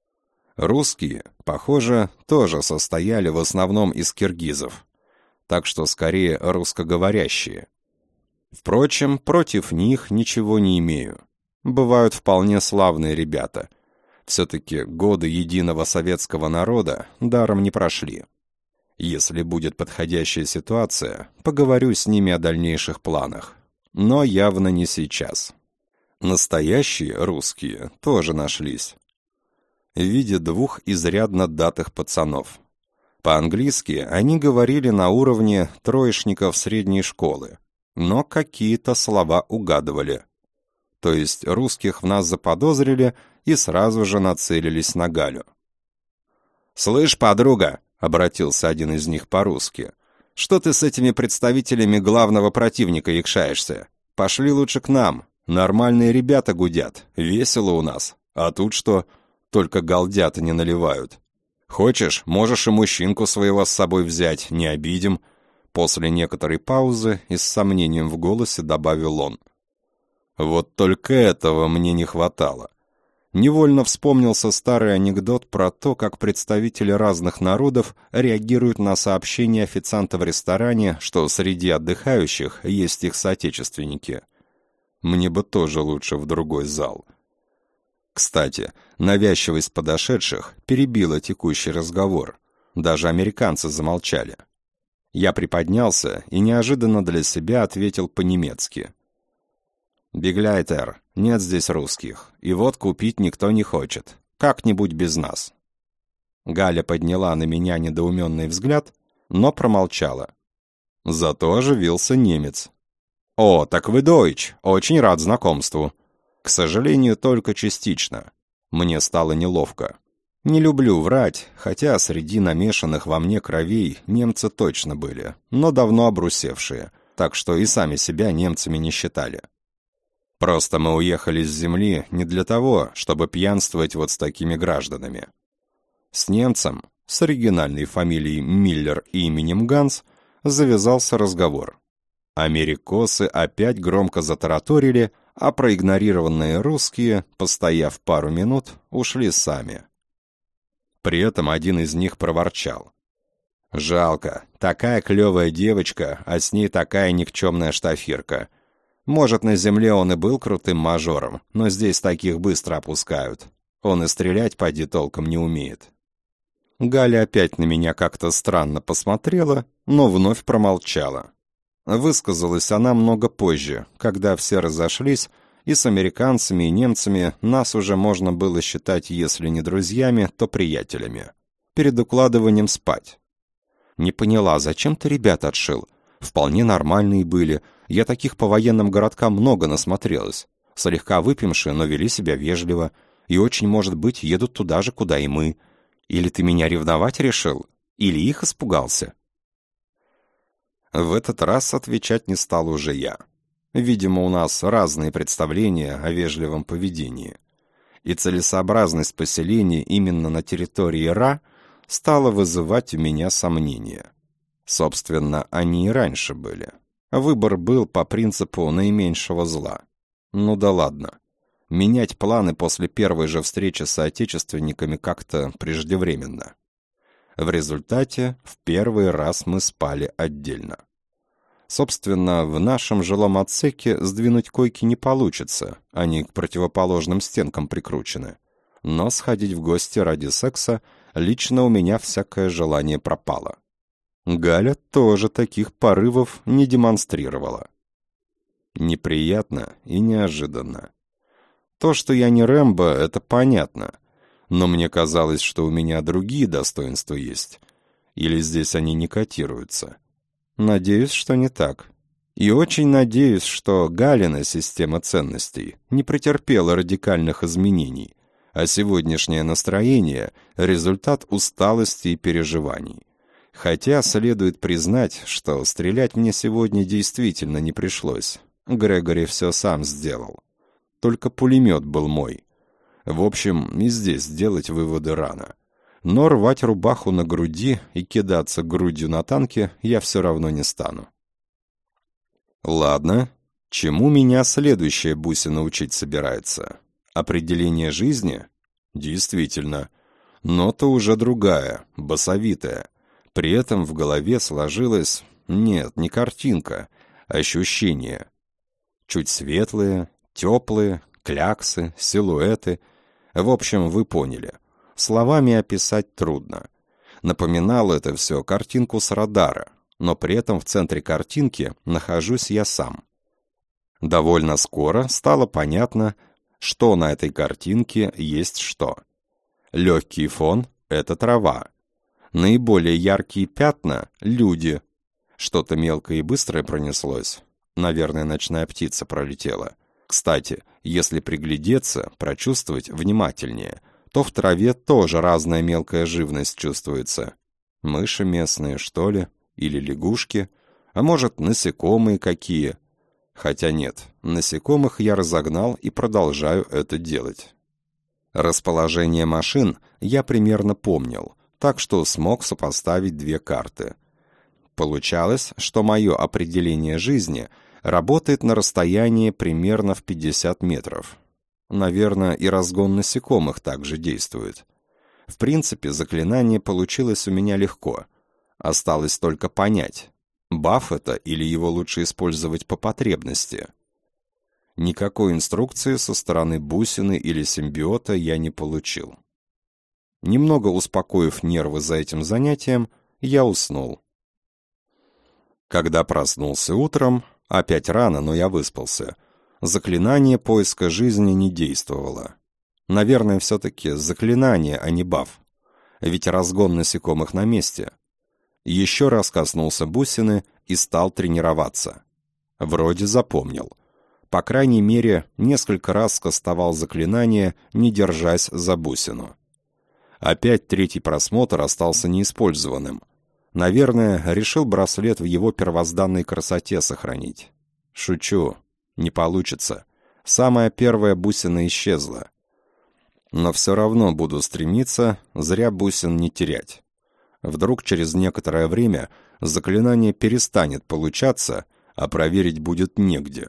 Русские, похоже, тоже состояли в основном из киргизов, так что скорее русскоговорящие. Впрочем, против них ничего не имею. Бывают вполне славные ребята. Все-таки годы единого советского народа даром не прошли. Если будет подходящая ситуация, поговорю с ними о дальнейших планах. Но явно не сейчас. Настоящие русские тоже нашлись. В виде двух изрядно датых пацанов. По-английски они говорили на уровне троечников средней школы, но какие-то слова угадывали. То есть русских в нас заподозрили и сразу же нацелились на Галю. «Слышь, подруга!» — обратился один из них по-русски. «Что ты с этими представителями главного противника якшаешься? Пошли лучше к нам. Нормальные ребята гудят, весело у нас. А тут что? Только галдят и не наливают. Хочешь, можешь и мужчинку своего с собой взять, не обидим». После некоторой паузы и с сомнением в голосе добавил он. Вот только этого мне не хватало. Невольно вспомнился старый анекдот про то, как представители разных народов реагируют на сообщение официанта в ресторане, что среди отдыхающих есть их соотечественники. Мне бы тоже лучше в другой зал. Кстати, навязчивость подошедших перебила текущий разговор. Даже американцы замолчали. Я приподнялся и неожиданно для себя ответил по-немецки. «Бегляйтер, нет здесь русских, и вот купить никто не хочет. Как-нибудь без нас». Галя подняла на меня недоуменный взгляд, но промолчала. Зато оживился немец. «О, так вы дойч, очень рад знакомству. К сожалению, только частично. Мне стало неловко. Не люблю врать, хотя среди намешанных во мне кровей немцы точно были, но давно обрусевшие, так что и сами себя немцами не считали. Просто мы уехали с земли не для того, чтобы пьянствовать вот с такими гражданами. С немцем, с оригинальной фамилией Миллер и именем Ганс, завязался разговор. Америкосы опять громко затараторили, а проигнорированные русские, постояв пару минут, ушли сами. При этом один из них проворчал. «Жалко, такая клевая девочка, а с ней такая никчемная штафирка. Может, на земле он и был крутым мажором, но здесь таких быстро опускают. Он и стрелять поди толком не умеет». Галя опять на меня как-то странно посмотрела, но вновь промолчала. Высказалась она много позже, когда все разошлись, и с американцами и немцами нас уже можно было считать, если не друзьями, то приятелями. Перед укладыванием спать. Не поняла, зачем ты ребят отшил? Вполне нормальные были. Я таких по военным городкам много насмотрелась. Слегка выпившие, но вели себя вежливо. И очень, может быть, едут туда же, куда и мы. Или ты меня ревновать решил? Или их испугался?» В этот раз отвечать не стал уже я. Видимо, у нас разные представления о вежливом поведении. И целесообразность поселения именно на территории Ра стала вызывать у меня сомнения. Собственно, они и раньше были. Выбор был по принципу наименьшего зла. Ну да ладно. Менять планы после первой же встречи с соотечественниками как-то преждевременно. В результате в первый раз мы спали отдельно. Собственно, в нашем жилом отсеке сдвинуть койки не получится, они к противоположным стенкам прикручены. Но сходить в гости ради секса лично у меня всякое желание пропало. Галя тоже таких порывов не демонстрировала. Неприятно и неожиданно. То, что я не Рэмбо, это понятно. Но мне казалось, что у меня другие достоинства есть. Или здесь они не котируются. Надеюсь, что не так. И очень надеюсь, что Галина система ценностей не претерпела радикальных изменений, а сегодняшнее настроение — результат усталости и переживаний. Хотя следует признать, что стрелять мне сегодня действительно не пришлось. Грегори все сам сделал. Только пулемет был мой. В общем, и здесь делать выводы рано. Но рвать рубаху на груди и кидаться грудью на танки я все равно не стану. Ладно, чему меня следующая бусина учить собирается? Определение жизни? Действительно. Но-то уже другая, басовитая. При этом в голове сложилось, нет, не картинка, ощущение. Чуть светлые, теплые, кляксы, силуэты. В общем, вы поняли. Словами описать трудно. Напоминало это все картинку с радара, но при этом в центре картинки нахожусь я сам. Довольно скоро стало понятно, что на этой картинке есть что. Легкий фон — это трава. Наиболее яркие пятна — люди. Что-то мелкое и быстрое пронеслось. Наверное, ночная птица пролетела. Кстати, если приглядеться, прочувствовать внимательнее, то в траве тоже разная мелкая живность чувствуется. Мыши местные, что ли? Или лягушки? А может, насекомые какие? Хотя нет, насекомых я разогнал и продолжаю это делать. Расположение машин я примерно помнил, так что смог сопоставить две карты. Получалось, что мое определение жизни работает на расстоянии примерно в 50 метров. Наверное, и разгон насекомых также действует. В принципе, заклинание получилось у меня легко. Осталось только понять, баф это или его лучше использовать по потребности. Никакой инструкции со стороны бусины или симбиота я не получил. Немного успокоив нервы за этим занятием, я уснул. Когда проснулся утром, опять рано, но я выспался, заклинание поиска жизни не действовало. Наверное, все-таки заклинание, а не баф. Ведь разгон насекомых на месте. Еще раз коснулся бусины и стал тренироваться. Вроде запомнил. По крайней мере, несколько раз скостовал заклинание, не держась за бусину. Опять третий просмотр остался неиспользованным. Наверное, решил браслет в его первозданной красоте сохранить. Шучу. Не получится. Самая первая бусина исчезла. Но все равно буду стремиться зря бусин не терять. Вдруг через некоторое время заклинание перестанет получаться, а проверить будет негде.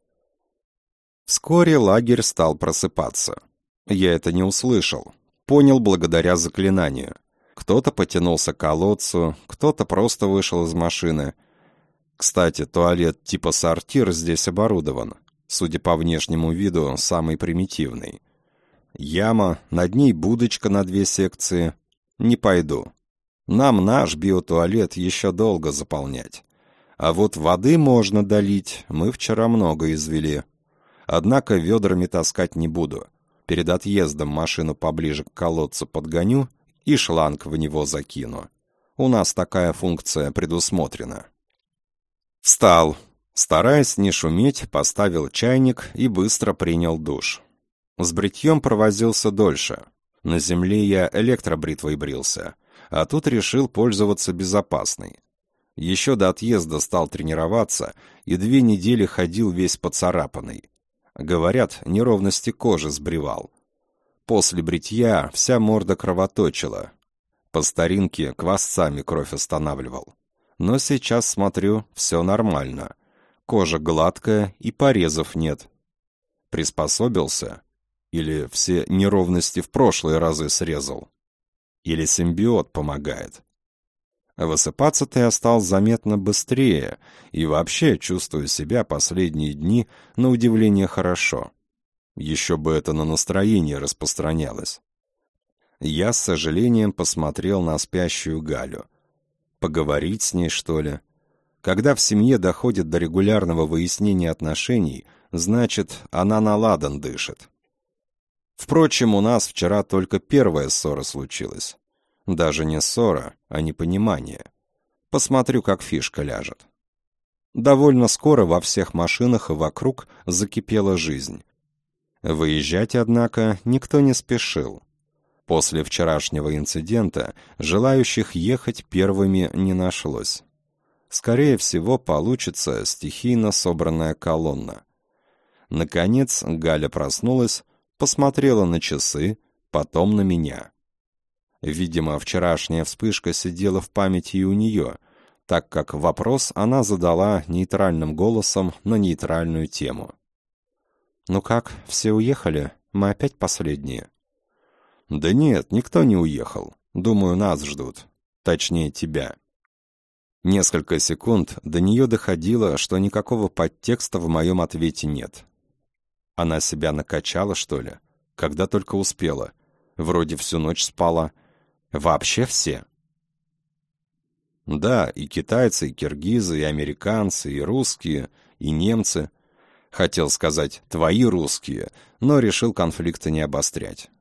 Вскоре лагерь стал просыпаться. Я это не услышал. Понял благодаря заклинанию. Кто-то потянулся к колодцу, кто-то просто вышел из машины. Кстати, туалет типа сортир здесь оборудован. Судя по внешнему виду, самый примитивный. Яма, над ней будочка на 2 секции. Не пойду. Нам наш биотуалет еще долго заполнять. А вот воды можно долить, мы вчера много извели. Однако ведрами таскать не буду. Перед отъездом машину поближе к колодцу подгоню и шланг в него закину. У нас такая функция предусмотрена. Встал. Стараясь не шуметь, поставил чайник и быстро принял душ. С бритьем провозился дольше. На земле я электробритвой брился, а тут решил пользоваться безопасной. Еще до отъезда стал тренироваться и 2 недели ходил весь поцарапанный. Говорят, неровности кожи сбривал. После бритья вся морда кровоточила. По старинке квасцами кровь останавливал. Но сейчас смотрю, все нормально. Кожа гладкая и порезов нет. Приспособился? Или все неровности в прошлые разы срезал? Или симбиот помогает? Высыпаться-то я стал заметно быстрее и вообще чувствую себя последние дни на удивление хорошо. Еще бы это на настроение распространялось. Я с сожалением посмотрел на спящую Галю. Поговорить с ней, что ли? Когда в семье доходит до регулярного выяснения отношений, значит, она на ладан дышит. Впрочем, у нас вчера только первая ссора случилась. Даже не ссора, а непонимание. Посмотрю, как фишка ляжет. Довольно скоро во всех машинах и вокруг закипела жизнь. Выезжать, однако, никто не спешил. После вчерашнего инцидента желающих ехать первыми не нашлось. Скорее всего, получится стихийно собранная колонна. Наконец Галя проснулась, посмотрела на часы, потом на меня. Видимо, вчерашняя вспышка сидела в памяти и у нее, так как вопрос она задала нейтральным голосом на нейтральную тему. «Ну как, все уехали? Мы опять последние?» «Да нет, никто не уехал. Думаю, нас ждут. Точнее, тебя». Несколько секунд до нее доходило, что никакого подтекста в моем ответе нет. Она себя накачала, что ли? Когда только успела. Вроде всю ночь спала. Вообще все. Да, и китайцы, и киргизы, и американцы, и русские, и немцы. Хотел сказать «твои русские», но решил конфликта не обострять.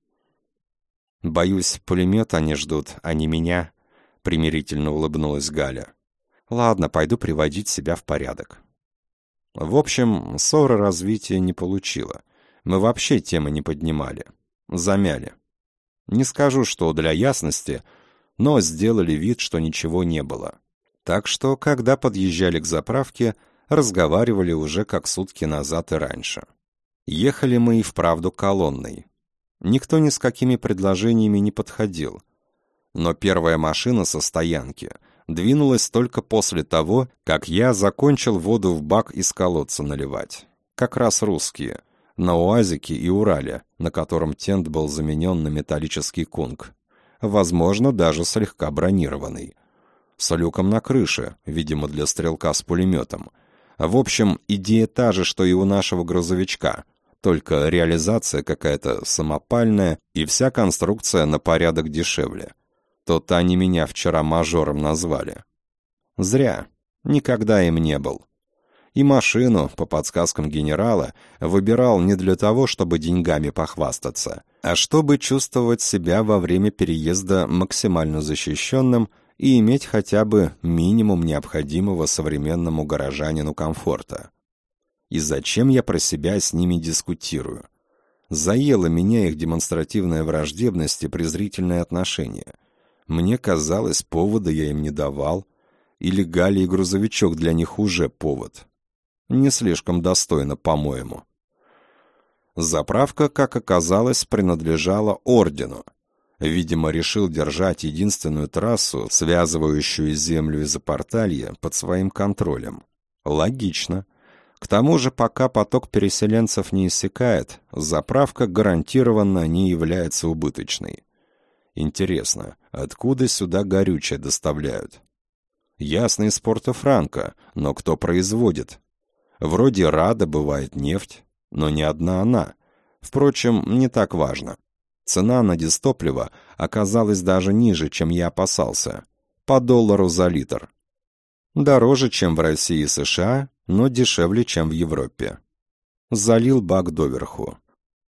«Боюсь, пулемет они ждут, а не меня», — примирительно улыбнулась Галя. «Ладно, пойду приводить себя в порядок». В общем, ссора развития не получила. Мы вообще темы не поднимали. Замяли. Не скажу, что для ясности, но сделали вид, что ничего не было. Так что, когда подъезжали к заправке, разговаривали уже как сутки назад и раньше. Ехали мы и вправду колонной. Никто ни с какими предложениями не подходил. Но первая машина со стоянки двинулась только после того, как я закончил воду в бак из колодца наливать. Как раз русские, на УАЗике и Урале, на котором тент был заменен на металлический кунг. Возможно, даже слегка бронированный. С люком на крыше, видимо, для стрелка с пулеметом. В общем, идея та же, что и у нашего грузовичка, только реализация какая-то самопальная и вся конструкция на порядок дешевле. То-то они меня вчера мажором назвали. Зря. Никогда им не был. И машину, по подсказкам генерала, выбирал не для того, чтобы деньгами похвастаться, а чтобы чувствовать себя во время переезда максимально защищенным и иметь хотя бы минимум необходимого современному горожанину комфорта. И зачем я про себя с ними дискутирую? Заело меня их демонстративная враждебность и презрительное отношение. Мне казалось, повода я им не давал, или Галя и грузовичок для них уже повод. Не слишком достойно, по-моему. Заправка, как оказалось, принадлежала ордену. Видимо, решил держать единственную трассу, связывающую землю и Запорталье, под своим контролем. Логично. К тому же, пока поток переселенцев не иссякает, заправка гарантированно не является убыточной. Интересно, откуда сюда горючее доставляют? Ясно, из Порто-Франко, но кто производит? Вроде Рада бывает нефть, но не одна она. Впрочем, не так важно. Цена на дистопливо оказалась даже ниже, чем я опасался. По $1 за литр. Дороже, чем в России и США, но дешевле, чем в Европе. Залил бак доверху.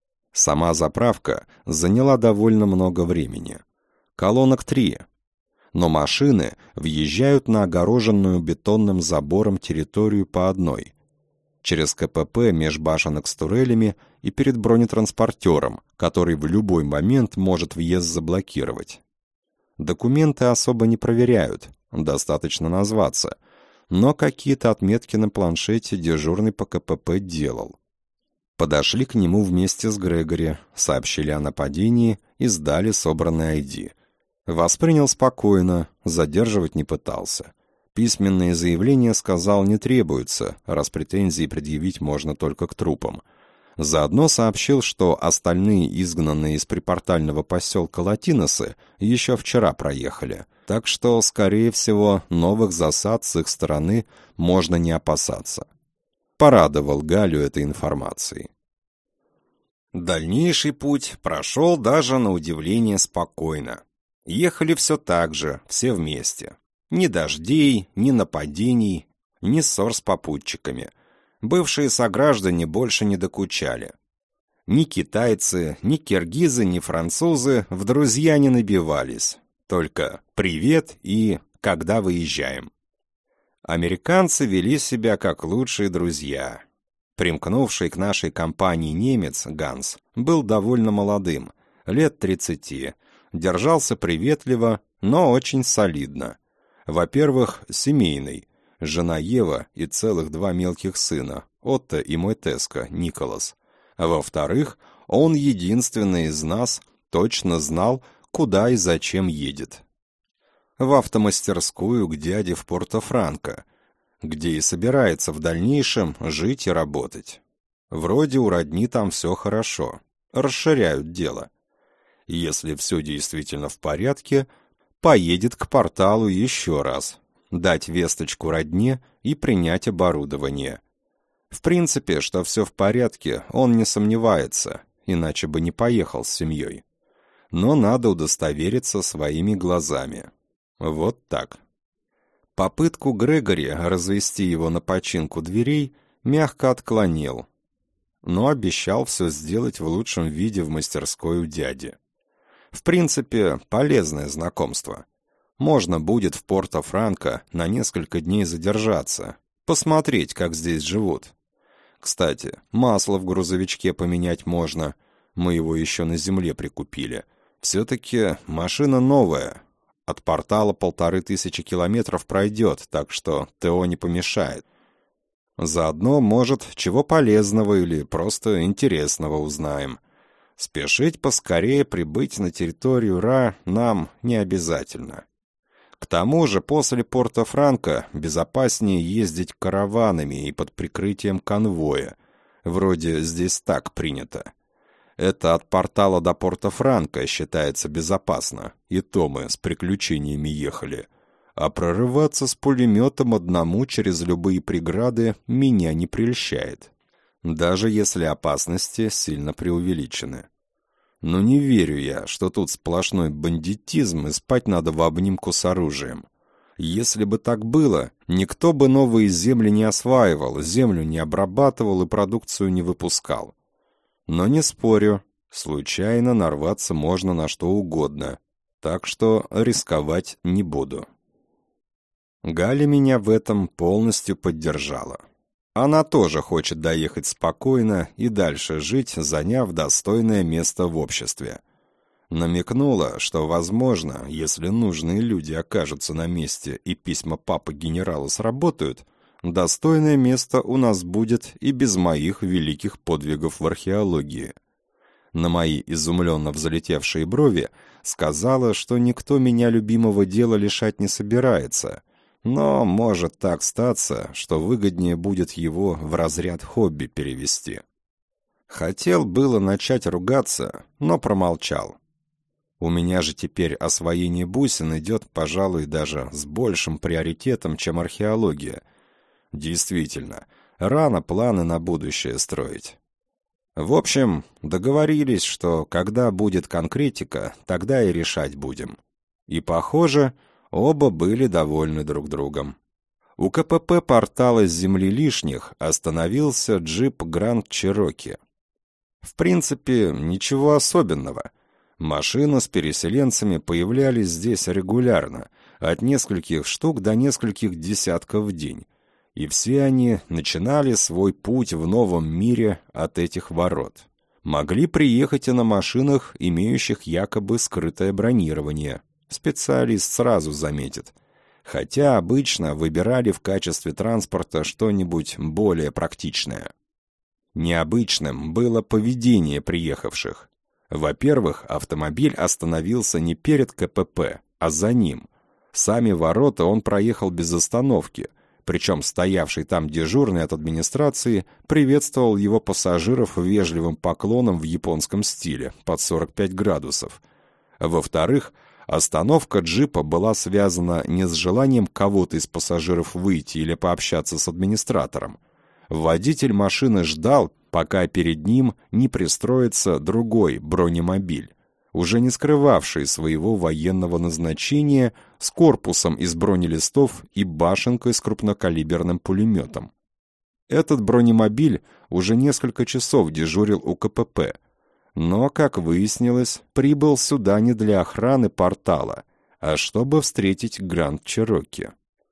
Сама заправка заняла довольно много времени. Колонок 3. Но машины въезжают на огороженную бетонным забором территорию по одной. Через КПП меж башенок с турелями и перед бронетранспортером, который в любой момент может въезд заблокировать. Документы особо не проверяют, достаточно назваться, но какие-то отметки на планшете дежурный по КПП делал. Подошли к нему вместе с Грегори, сообщили о нападении и сдали собранный ID. Воспринял спокойно, задерживать не пытался. Письменные заявления, сказал, не требуются, раз претензии предъявить можно только к трупам. Заодно сообщил, что остальные изгнанные из припортального поселка Латиносы еще вчера проехали, так что, скорее всего, новых засад с их стороны можно не опасаться. Порадовал Галю этой информацией. Дальнейший путь прошел даже на удивление спокойно. Ехали все так же, все вместе. Ни дождей, ни нападений, ни ссор с попутчиками. Бывшие сограждане больше не докучали. Ни китайцы, ни киргизы, ни французы в друзья не набивались. Только «привет» и «когда выезжаем». Американцы вели себя как лучшие друзья. Примкнувший к нашей компании немец Ганс был довольно молодым, лет 30, держался приветливо, но очень солидно. Во-первых, семейный, жена Ева и целых 2 мелких сына, Отто и мой тезка, Николас. А во-вторых, он единственный из нас точно знал, куда и зачем едет. В автомастерскую к дяде в Порто-Франко, где и собирается в дальнейшем жить и работать. Вроде у родни там все хорошо, расширяют дело. Если все действительно в порядке, поедет к порталу еще раз, дать весточку родне и принять оборудование. В принципе, что все в порядке, он не сомневается, иначе бы не поехал с семьей. Но надо удостовериться своими глазами. Вот так. Попытку Грегори развести его на починку дверей мягко отклонил, но обещал все сделать в лучшем виде в мастерской у дяди. В принципе, полезное знакомство. Можно будет в Порто-Франко на несколько дней задержаться, посмотреть, как здесь живут. Кстати, масло в грузовичке поменять можно, мы его еще на земле прикупили. Все-таки машина новая, от портала 1500 километров пройдет, так что ТО не помешает. Заодно, может, чего полезного или просто интересного узнаем. Спешить поскорее прибыть на территорию Ра нам не обязательно. К тому же после Порто-Франко безопаснее ездить караванами и под прикрытием конвоя. Вроде здесь так принято. Это от портала до Порто-Франко считается безопасно, и то мы с приключениями ехали. А прорываться с пулеметом одному через любые преграды меня не прельщает. Даже если опасности сильно преувеличены. Но не верю я, что тут сплошной бандитизм и спать надо в обнимку с оружием. Если бы так было, никто бы новые земли не осваивал, землю не обрабатывал и продукцию не выпускал. Но не спорю, случайно нарваться можно на что угодно, так что рисковать не буду. Галя меня в этом полностью поддержала. Она тоже хочет доехать спокойно и дальше жить, заняв достойное место в обществе. Намекнула, что, возможно, если нужные люди окажутся на месте и письма папы генерала сработают, достойное место у нас будет и без моих великих подвигов в археологии. На мои изумленно взлетевшие брови сказала, что никто меня любимого дела лишать не собирается, но может так статься, что выгоднее будет его в разряд хобби перевести. Хотел было начать ругаться, но промолчал. У меня же теперь освоение бусин идет, пожалуй, даже с большим приоритетом, чем археология. Действительно, рано планы на будущее строить. В общем, договорились, что когда будет конкретика, тогда и решать будем. И, похоже, оба были довольны друг другом. У КПП портала с земли лишних остановился джип Гранд Чероки. В принципе, ничего особенного. Машины с переселенцами появлялись здесь регулярно, от нескольких штук до нескольких десятков в день, и все они начинали свой путь в новом мире от этих ворот. Могли приехать и на машинах, имеющих якобы скрытое бронирование. Специалист сразу заметит. Хотя обычно выбирали в качестве транспорта что-нибудь более практичное. Необычным было поведение приехавших. Во-первых, автомобиль остановился не перед КПП, а за ним. Сами ворота он проехал без остановки, причем стоявший там дежурный от администрации приветствовал его пассажиров вежливым поклоном в японском стиле, под 45 градусов. Во-вторых, остановка джипа была связана не с желанием кого-то из пассажиров выйти или пообщаться с администратором. Водитель машины ждал, пока перед ним не пристроится другой бронемобиль, уже не скрывавший своего военного назначения, с корпусом из бронелистов и башенкой с крупнокалиберным пулеметом. Этот бронемобиль уже несколько часов дежурил у КПП, но, как выяснилось, прибыл сюда не для охраны портала, а чтобы встретить Гранд Чероки.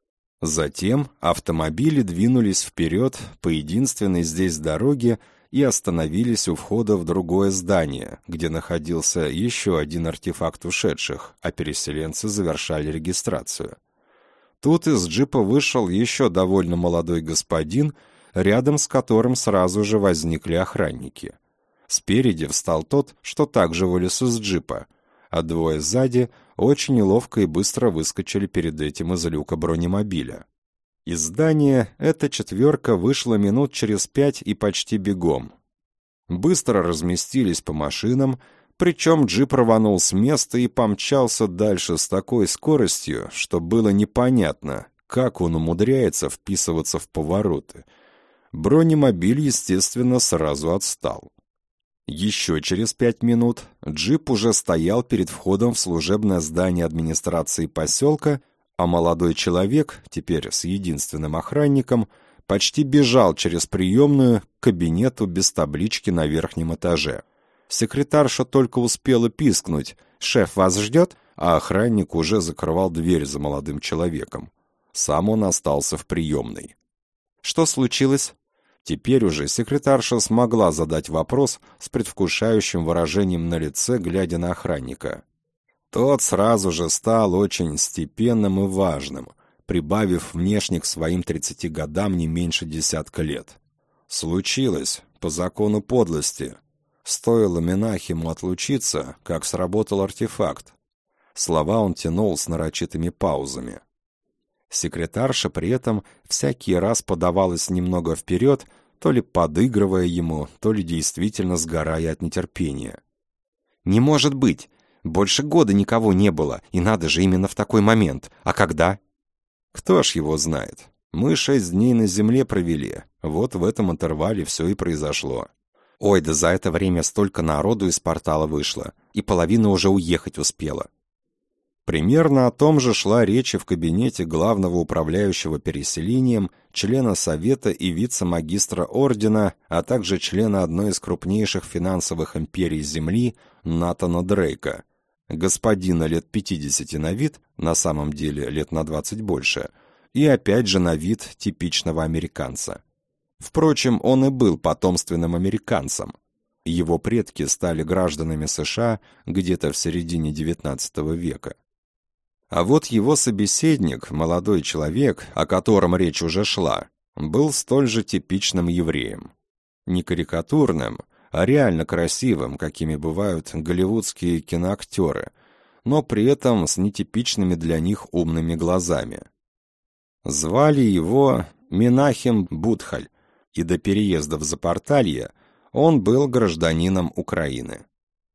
Затем автомобили двинулись вперед по единственной здесь дороге и остановились у входа в другое здание, где находился еще один артефакт ушедших, а переселенцы завершали регистрацию. Тут из джипа вышел еще довольно молодой господин, рядом с которым сразу же возникли охранники. Спереди встал тот, что также вылез из джипа, а двое сзади очень ловко и быстро выскочили перед этим из люка бронемобиля. Из здания эта четверка вышла минут через 5 и почти бегом. Быстро разместились по машинам, причем джип рванул с места и помчался дальше с такой скоростью, что было непонятно, как он умудряется вписываться в повороты. Бронемобиль, естественно, сразу отстал. Еще через 5 минут джип уже стоял перед входом в служебное здание администрации поселка, а молодой человек, теперь с единственным охранником, почти бежал через приемную к кабинету без таблички на верхнем этаже. Секретарша только успела пискнуть «Шеф вас ждет?», а охранник уже закрывал дверь за молодым человеком. Сам он остался в приемной. «Что случилось?» Теперь уже секретарша смогла задать вопрос с предвкушающим выражением на лице, глядя на охранника. Тот сразу же стал очень степенным и важным, прибавив внешне к своим 30 годам не меньше десятка лет. Случилось по закону подлости. Стоило Менахему отлучиться, как сработал артефакт. Слова он тянул с нарочитыми паузами. Секретарша при этом всякий раз подавалась немного вперед, то ли подыгрывая ему, то ли действительно сгорая от нетерпения. «Не может быть! Больше года никого не было, и надо же именно в такой момент. А когда?» «Кто ж его знает? Мы 6 дней на земле провели. Вот в этом интервале все и произошло». «Ой, да за это время столько народу из портала вышло, и половина уже уехать успела». Примерно о том же шла речь и в кабинете главного управляющего переселением, члена Совета и вице-магистра Ордена, а также члена одной из крупнейших финансовых империй Земли Натана Дрейка, господина лет 50 на вид, на самом деле лет на 20 больше, и опять же на вид типичного американца. Впрочем, он и был потомственным американцем. Его предки стали гражданами США где-то в середине XIX века. А вот его собеседник, молодой человек, о котором речь уже шла, был столь же типичным евреем. Не карикатурным, а реально красивым, какими бывают голливудские киноактеры, но при этом с нетипичными для них умными глазами. Звали его Менахем Будхаль, и до переезда в Запорталье он был гражданином Украины.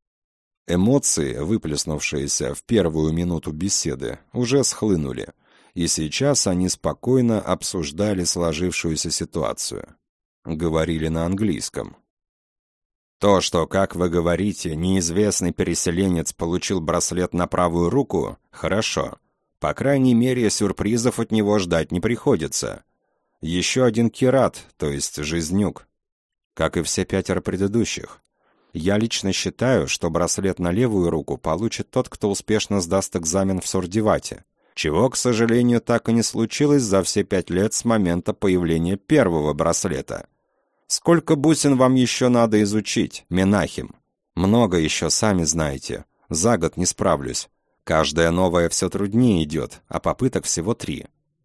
Эмоции, выплеснувшиеся в первую минуту беседы, уже схлынули, и сейчас они спокойно обсуждали сложившуюся ситуацию. Говорили на английском. То, что, как вы говорите, неизвестный переселенец получил браслет на правую руку, хорошо. По крайней мере, сюрпризов от него ждать не приходится. Еще один Кират, то есть Жизнюк, как и все 5 предыдущих. Я лично считаю, что браслет на левую руку получит тот, кто успешно сдаст экзамен в Сурдевате. чего, к сожалению, так и не случилось за все 5 лет с момента появления первого браслета. Сколько бусин вам еще надо изучить, Менахем? Много еще, сами знаете. За год не справлюсь. Каждая новая все труднее идет, а попыток всего 3.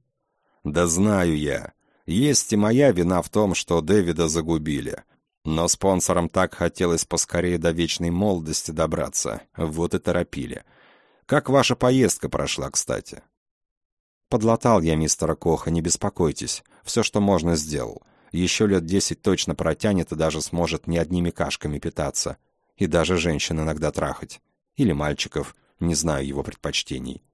Да знаю я. Есть и моя вина в том, что Дэвида загубили. Но спонсорам так хотелось поскорее до вечной молодости добраться. Вот и торопили. Как ваша поездка прошла, кстати? Подлатал я мистера Коха, не беспокойтесь. Все, что можно, сделал. Еще лет 10 точно протянет и даже сможет не одними кашками питаться. И даже женщин иногда трахать. Или мальчиков, не знаю его предпочтений.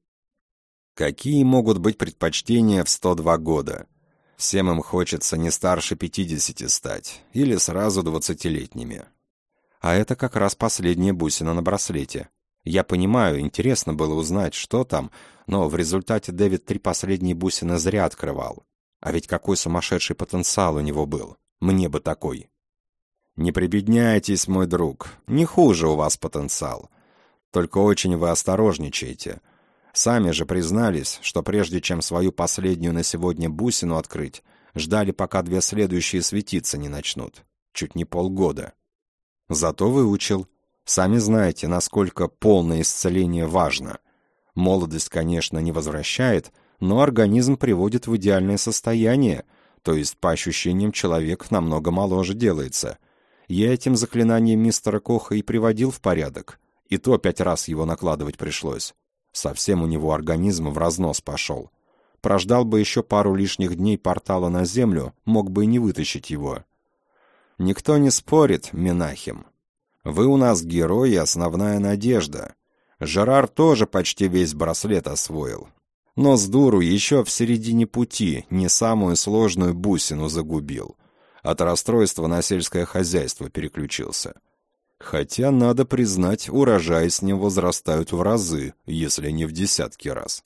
Какие могут быть предпочтения в 102 года? Всем им хочется не старше 50 стать, или сразу 20-летними. А это как раз последняя бусина на браслете. Я понимаю, интересно было узнать, что там, но в результате Дэвид 3 последние бусины зря открывал. А ведь какой сумасшедший потенциал у него был. Мне бы такой. Не прибедняйтесь, мой друг, не хуже у вас потенциал. Только очень вы осторожничаете. Сами же признались, что прежде чем свою последнюю на сегодня бусину открыть, ждали, пока 2 следующие светиться не начнут. Чуть не полгода. Зато выучил. Сами знаете, насколько полное исцеление важно. Молодость, конечно, не возвращает, но организм приводит в идеальное состояние, то есть, по ощущениям, человек намного моложе делается. Я этим заклинанием мистера Коха и приводил в порядок, и то 5 раз его накладывать пришлось. Совсем у него организм в разнос пошел. Прождал бы еще пару лишних дней портала на Землю, мог бы и не вытащить его. Никто не спорит, Менахем. Вы у нас герой и основная надежда. Жерар тоже почти весь браслет освоил. Но с дуру еще в середине пути не самую сложную бусину загубил. От расстройства на сельское хозяйство переключился. Хотя, надо признать, урожаи с ним возрастают в разы, если не в десятки раз.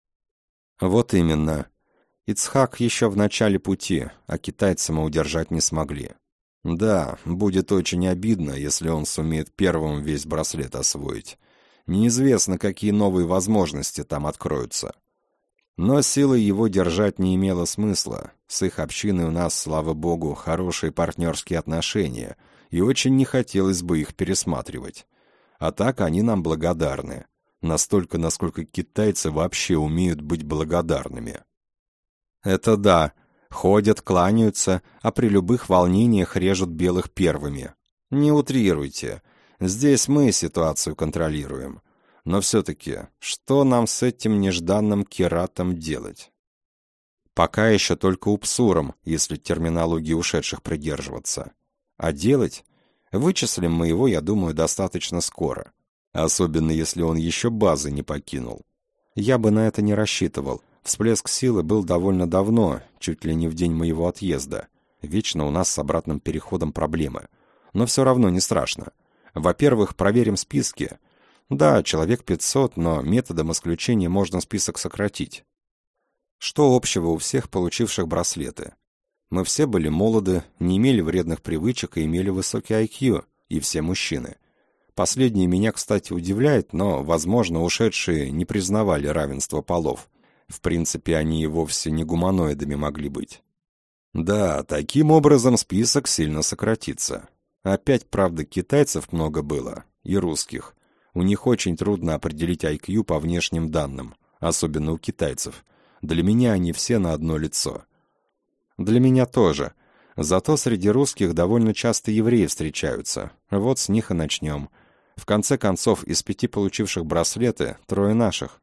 Вот именно. Ицхак еще в начале пути, а китайцы мы удержать не смогли. Да, будет очень обидно, если он сумеет первым весь браслет освоить. Неизвестно, какие новые возможности там откроются. Но силой его держать не имело смысла. С их общиной у нас, слава богу, хорошие партнерские отношения, и очень не хотелось бы их пересматривать. А так они нам благодарны. Настолько, насколько китайцы вообще умеют быть благодарными. Это да, ходят, кланяются, а при любых волнениях режут белых первыми. Не утрируйте. Здесь мы ситуацию контролируем. Но все-таки, что нам с этим нежданным кератом делать? Пока еще только упсуром, если терминологии ушедших придерживаться. А делать? Вычислим мы его, я думаю, достаточно скоро. Особенно, если он еще базы не покинул. Я бы на это не рассчитывал. Всплеск силы был довольно давно, чуть ли не в день моего отъезда. Вечно у нас с обратным переходом проблемы. Но все равно не страшно. Во-первых, проверим списки. Да, человек 500, но методом исключения можно список сократить. Что общего у всех получивших браслеты? Мы все были молоды, не имели вредных привычек и имели высокий IQ, и все мужчины. Последнее меня, кстати, удивляет, но, возможно, ушедшие не признавали равенство полов. В принципе, они и вовсе не гуманоидами могли быть. Да, таким образом список сильно сократится. Опять, правда, китайцев много было, и русских. У них очень трудно определить IQ по внешним данным, особенно у китайцев. Для меня они все на одно лицо. Для меня тоже. Зато среди русских довольно часто евреи встречаются. Вот с них и начнем. В конце концов, из 5 получивших браслеты 3 наших.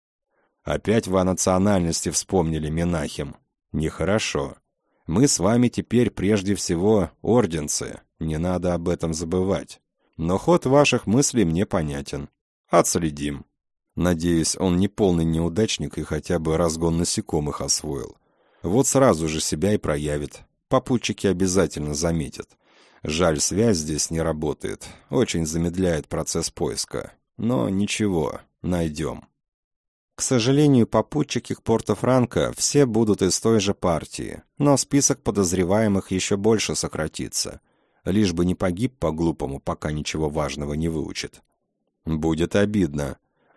Опять вы о национальности вспомнили, Менахем. Нехорошо. Мы с вами теперь прежде всего орденцы. Не надо об этом забывать. Но ход ваших мыслей мне понятен. Отследим. Надеюсь, он не полный неудачник и хотя бы разгон насекомых освоил. Вот сразу же себя и проявит. Попутчики обязательно заметят. Жаль, связь здесь не работает. Очень замедляет процесс поиска. Но ничего, найдем. К сожалению, попутчики к Порто-Франко все будут из той же партии, но список подозреваемых еще больше сократится. Лишь бы не погиб по-глупому, пока ничего важного не выучит. Будет обидно.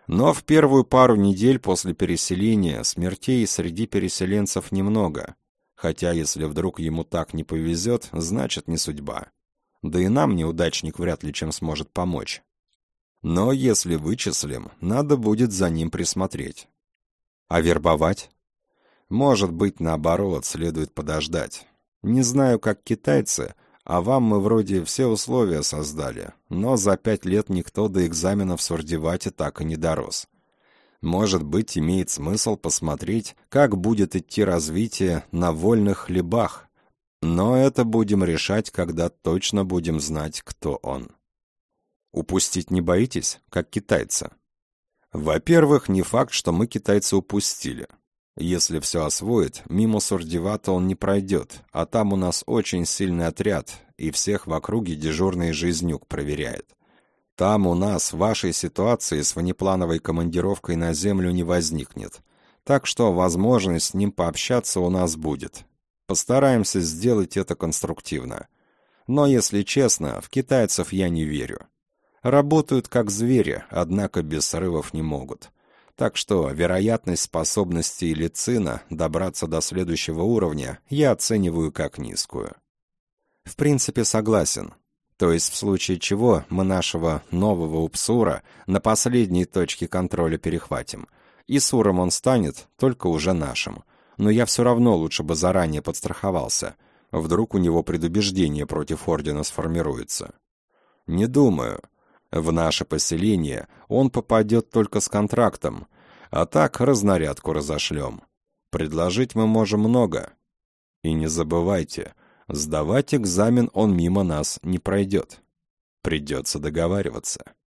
Но в первую пару недель после переселения смертей среди переселенцев немного. Хотя если вдруг ему так не повезет, значит не судьба. Да и нам неудачник вряд ли чем сможет помочь. Но если вычислим, надо будет за ним присмотреть. А вербовать? Может быть, наоборот, следует подождать. Не знаю, как китайцы, а вам мы вроде все условия создали, но за 5 лет никто до экзаменов в Сурдевате так и не дорос. Может быть, имеет смысл посмотреть, как будет идти развитие на вольных хлебах, но это будем решать, когда точно будем знать, кто он. Упустить не боитесь, как китайцы? Во-первых, не факт, что мы китайцы упустили. Если все освоит, мимо Сурдевата он не пройдет, а там у нас очень сильный отряд, и всех в округе дежурный жизнюк проверяет. Там у нас вашей ситуации с внеплановой командировкой на землю не возникнет, так что возможность с ним пообщаться у нас будет. Постараемся сделать это конструктивно. Но, если честно, в китайцев я не верю. Работают как звери, однако без срывов не могут. Так что вероятность способностей Лицина добраться до следующего уровня я оцениваю как низкую. В принципе, согласен. То есть в случае чего мы нашего нового Упсура на последней точке контроля перехватим. И Суром он станет, только уже нашим. Но я все равно лучше бы заранее подстраховался. Вдруг у него предубеждение против Ордена сформируется. Не думаю. В наше поселение он попадет только с контрактом, а так разнарядку разошлем. Предложить мы можем много. И не забывайте, сдавать экзамен он мимо нас не пройдет. Придется договариваться.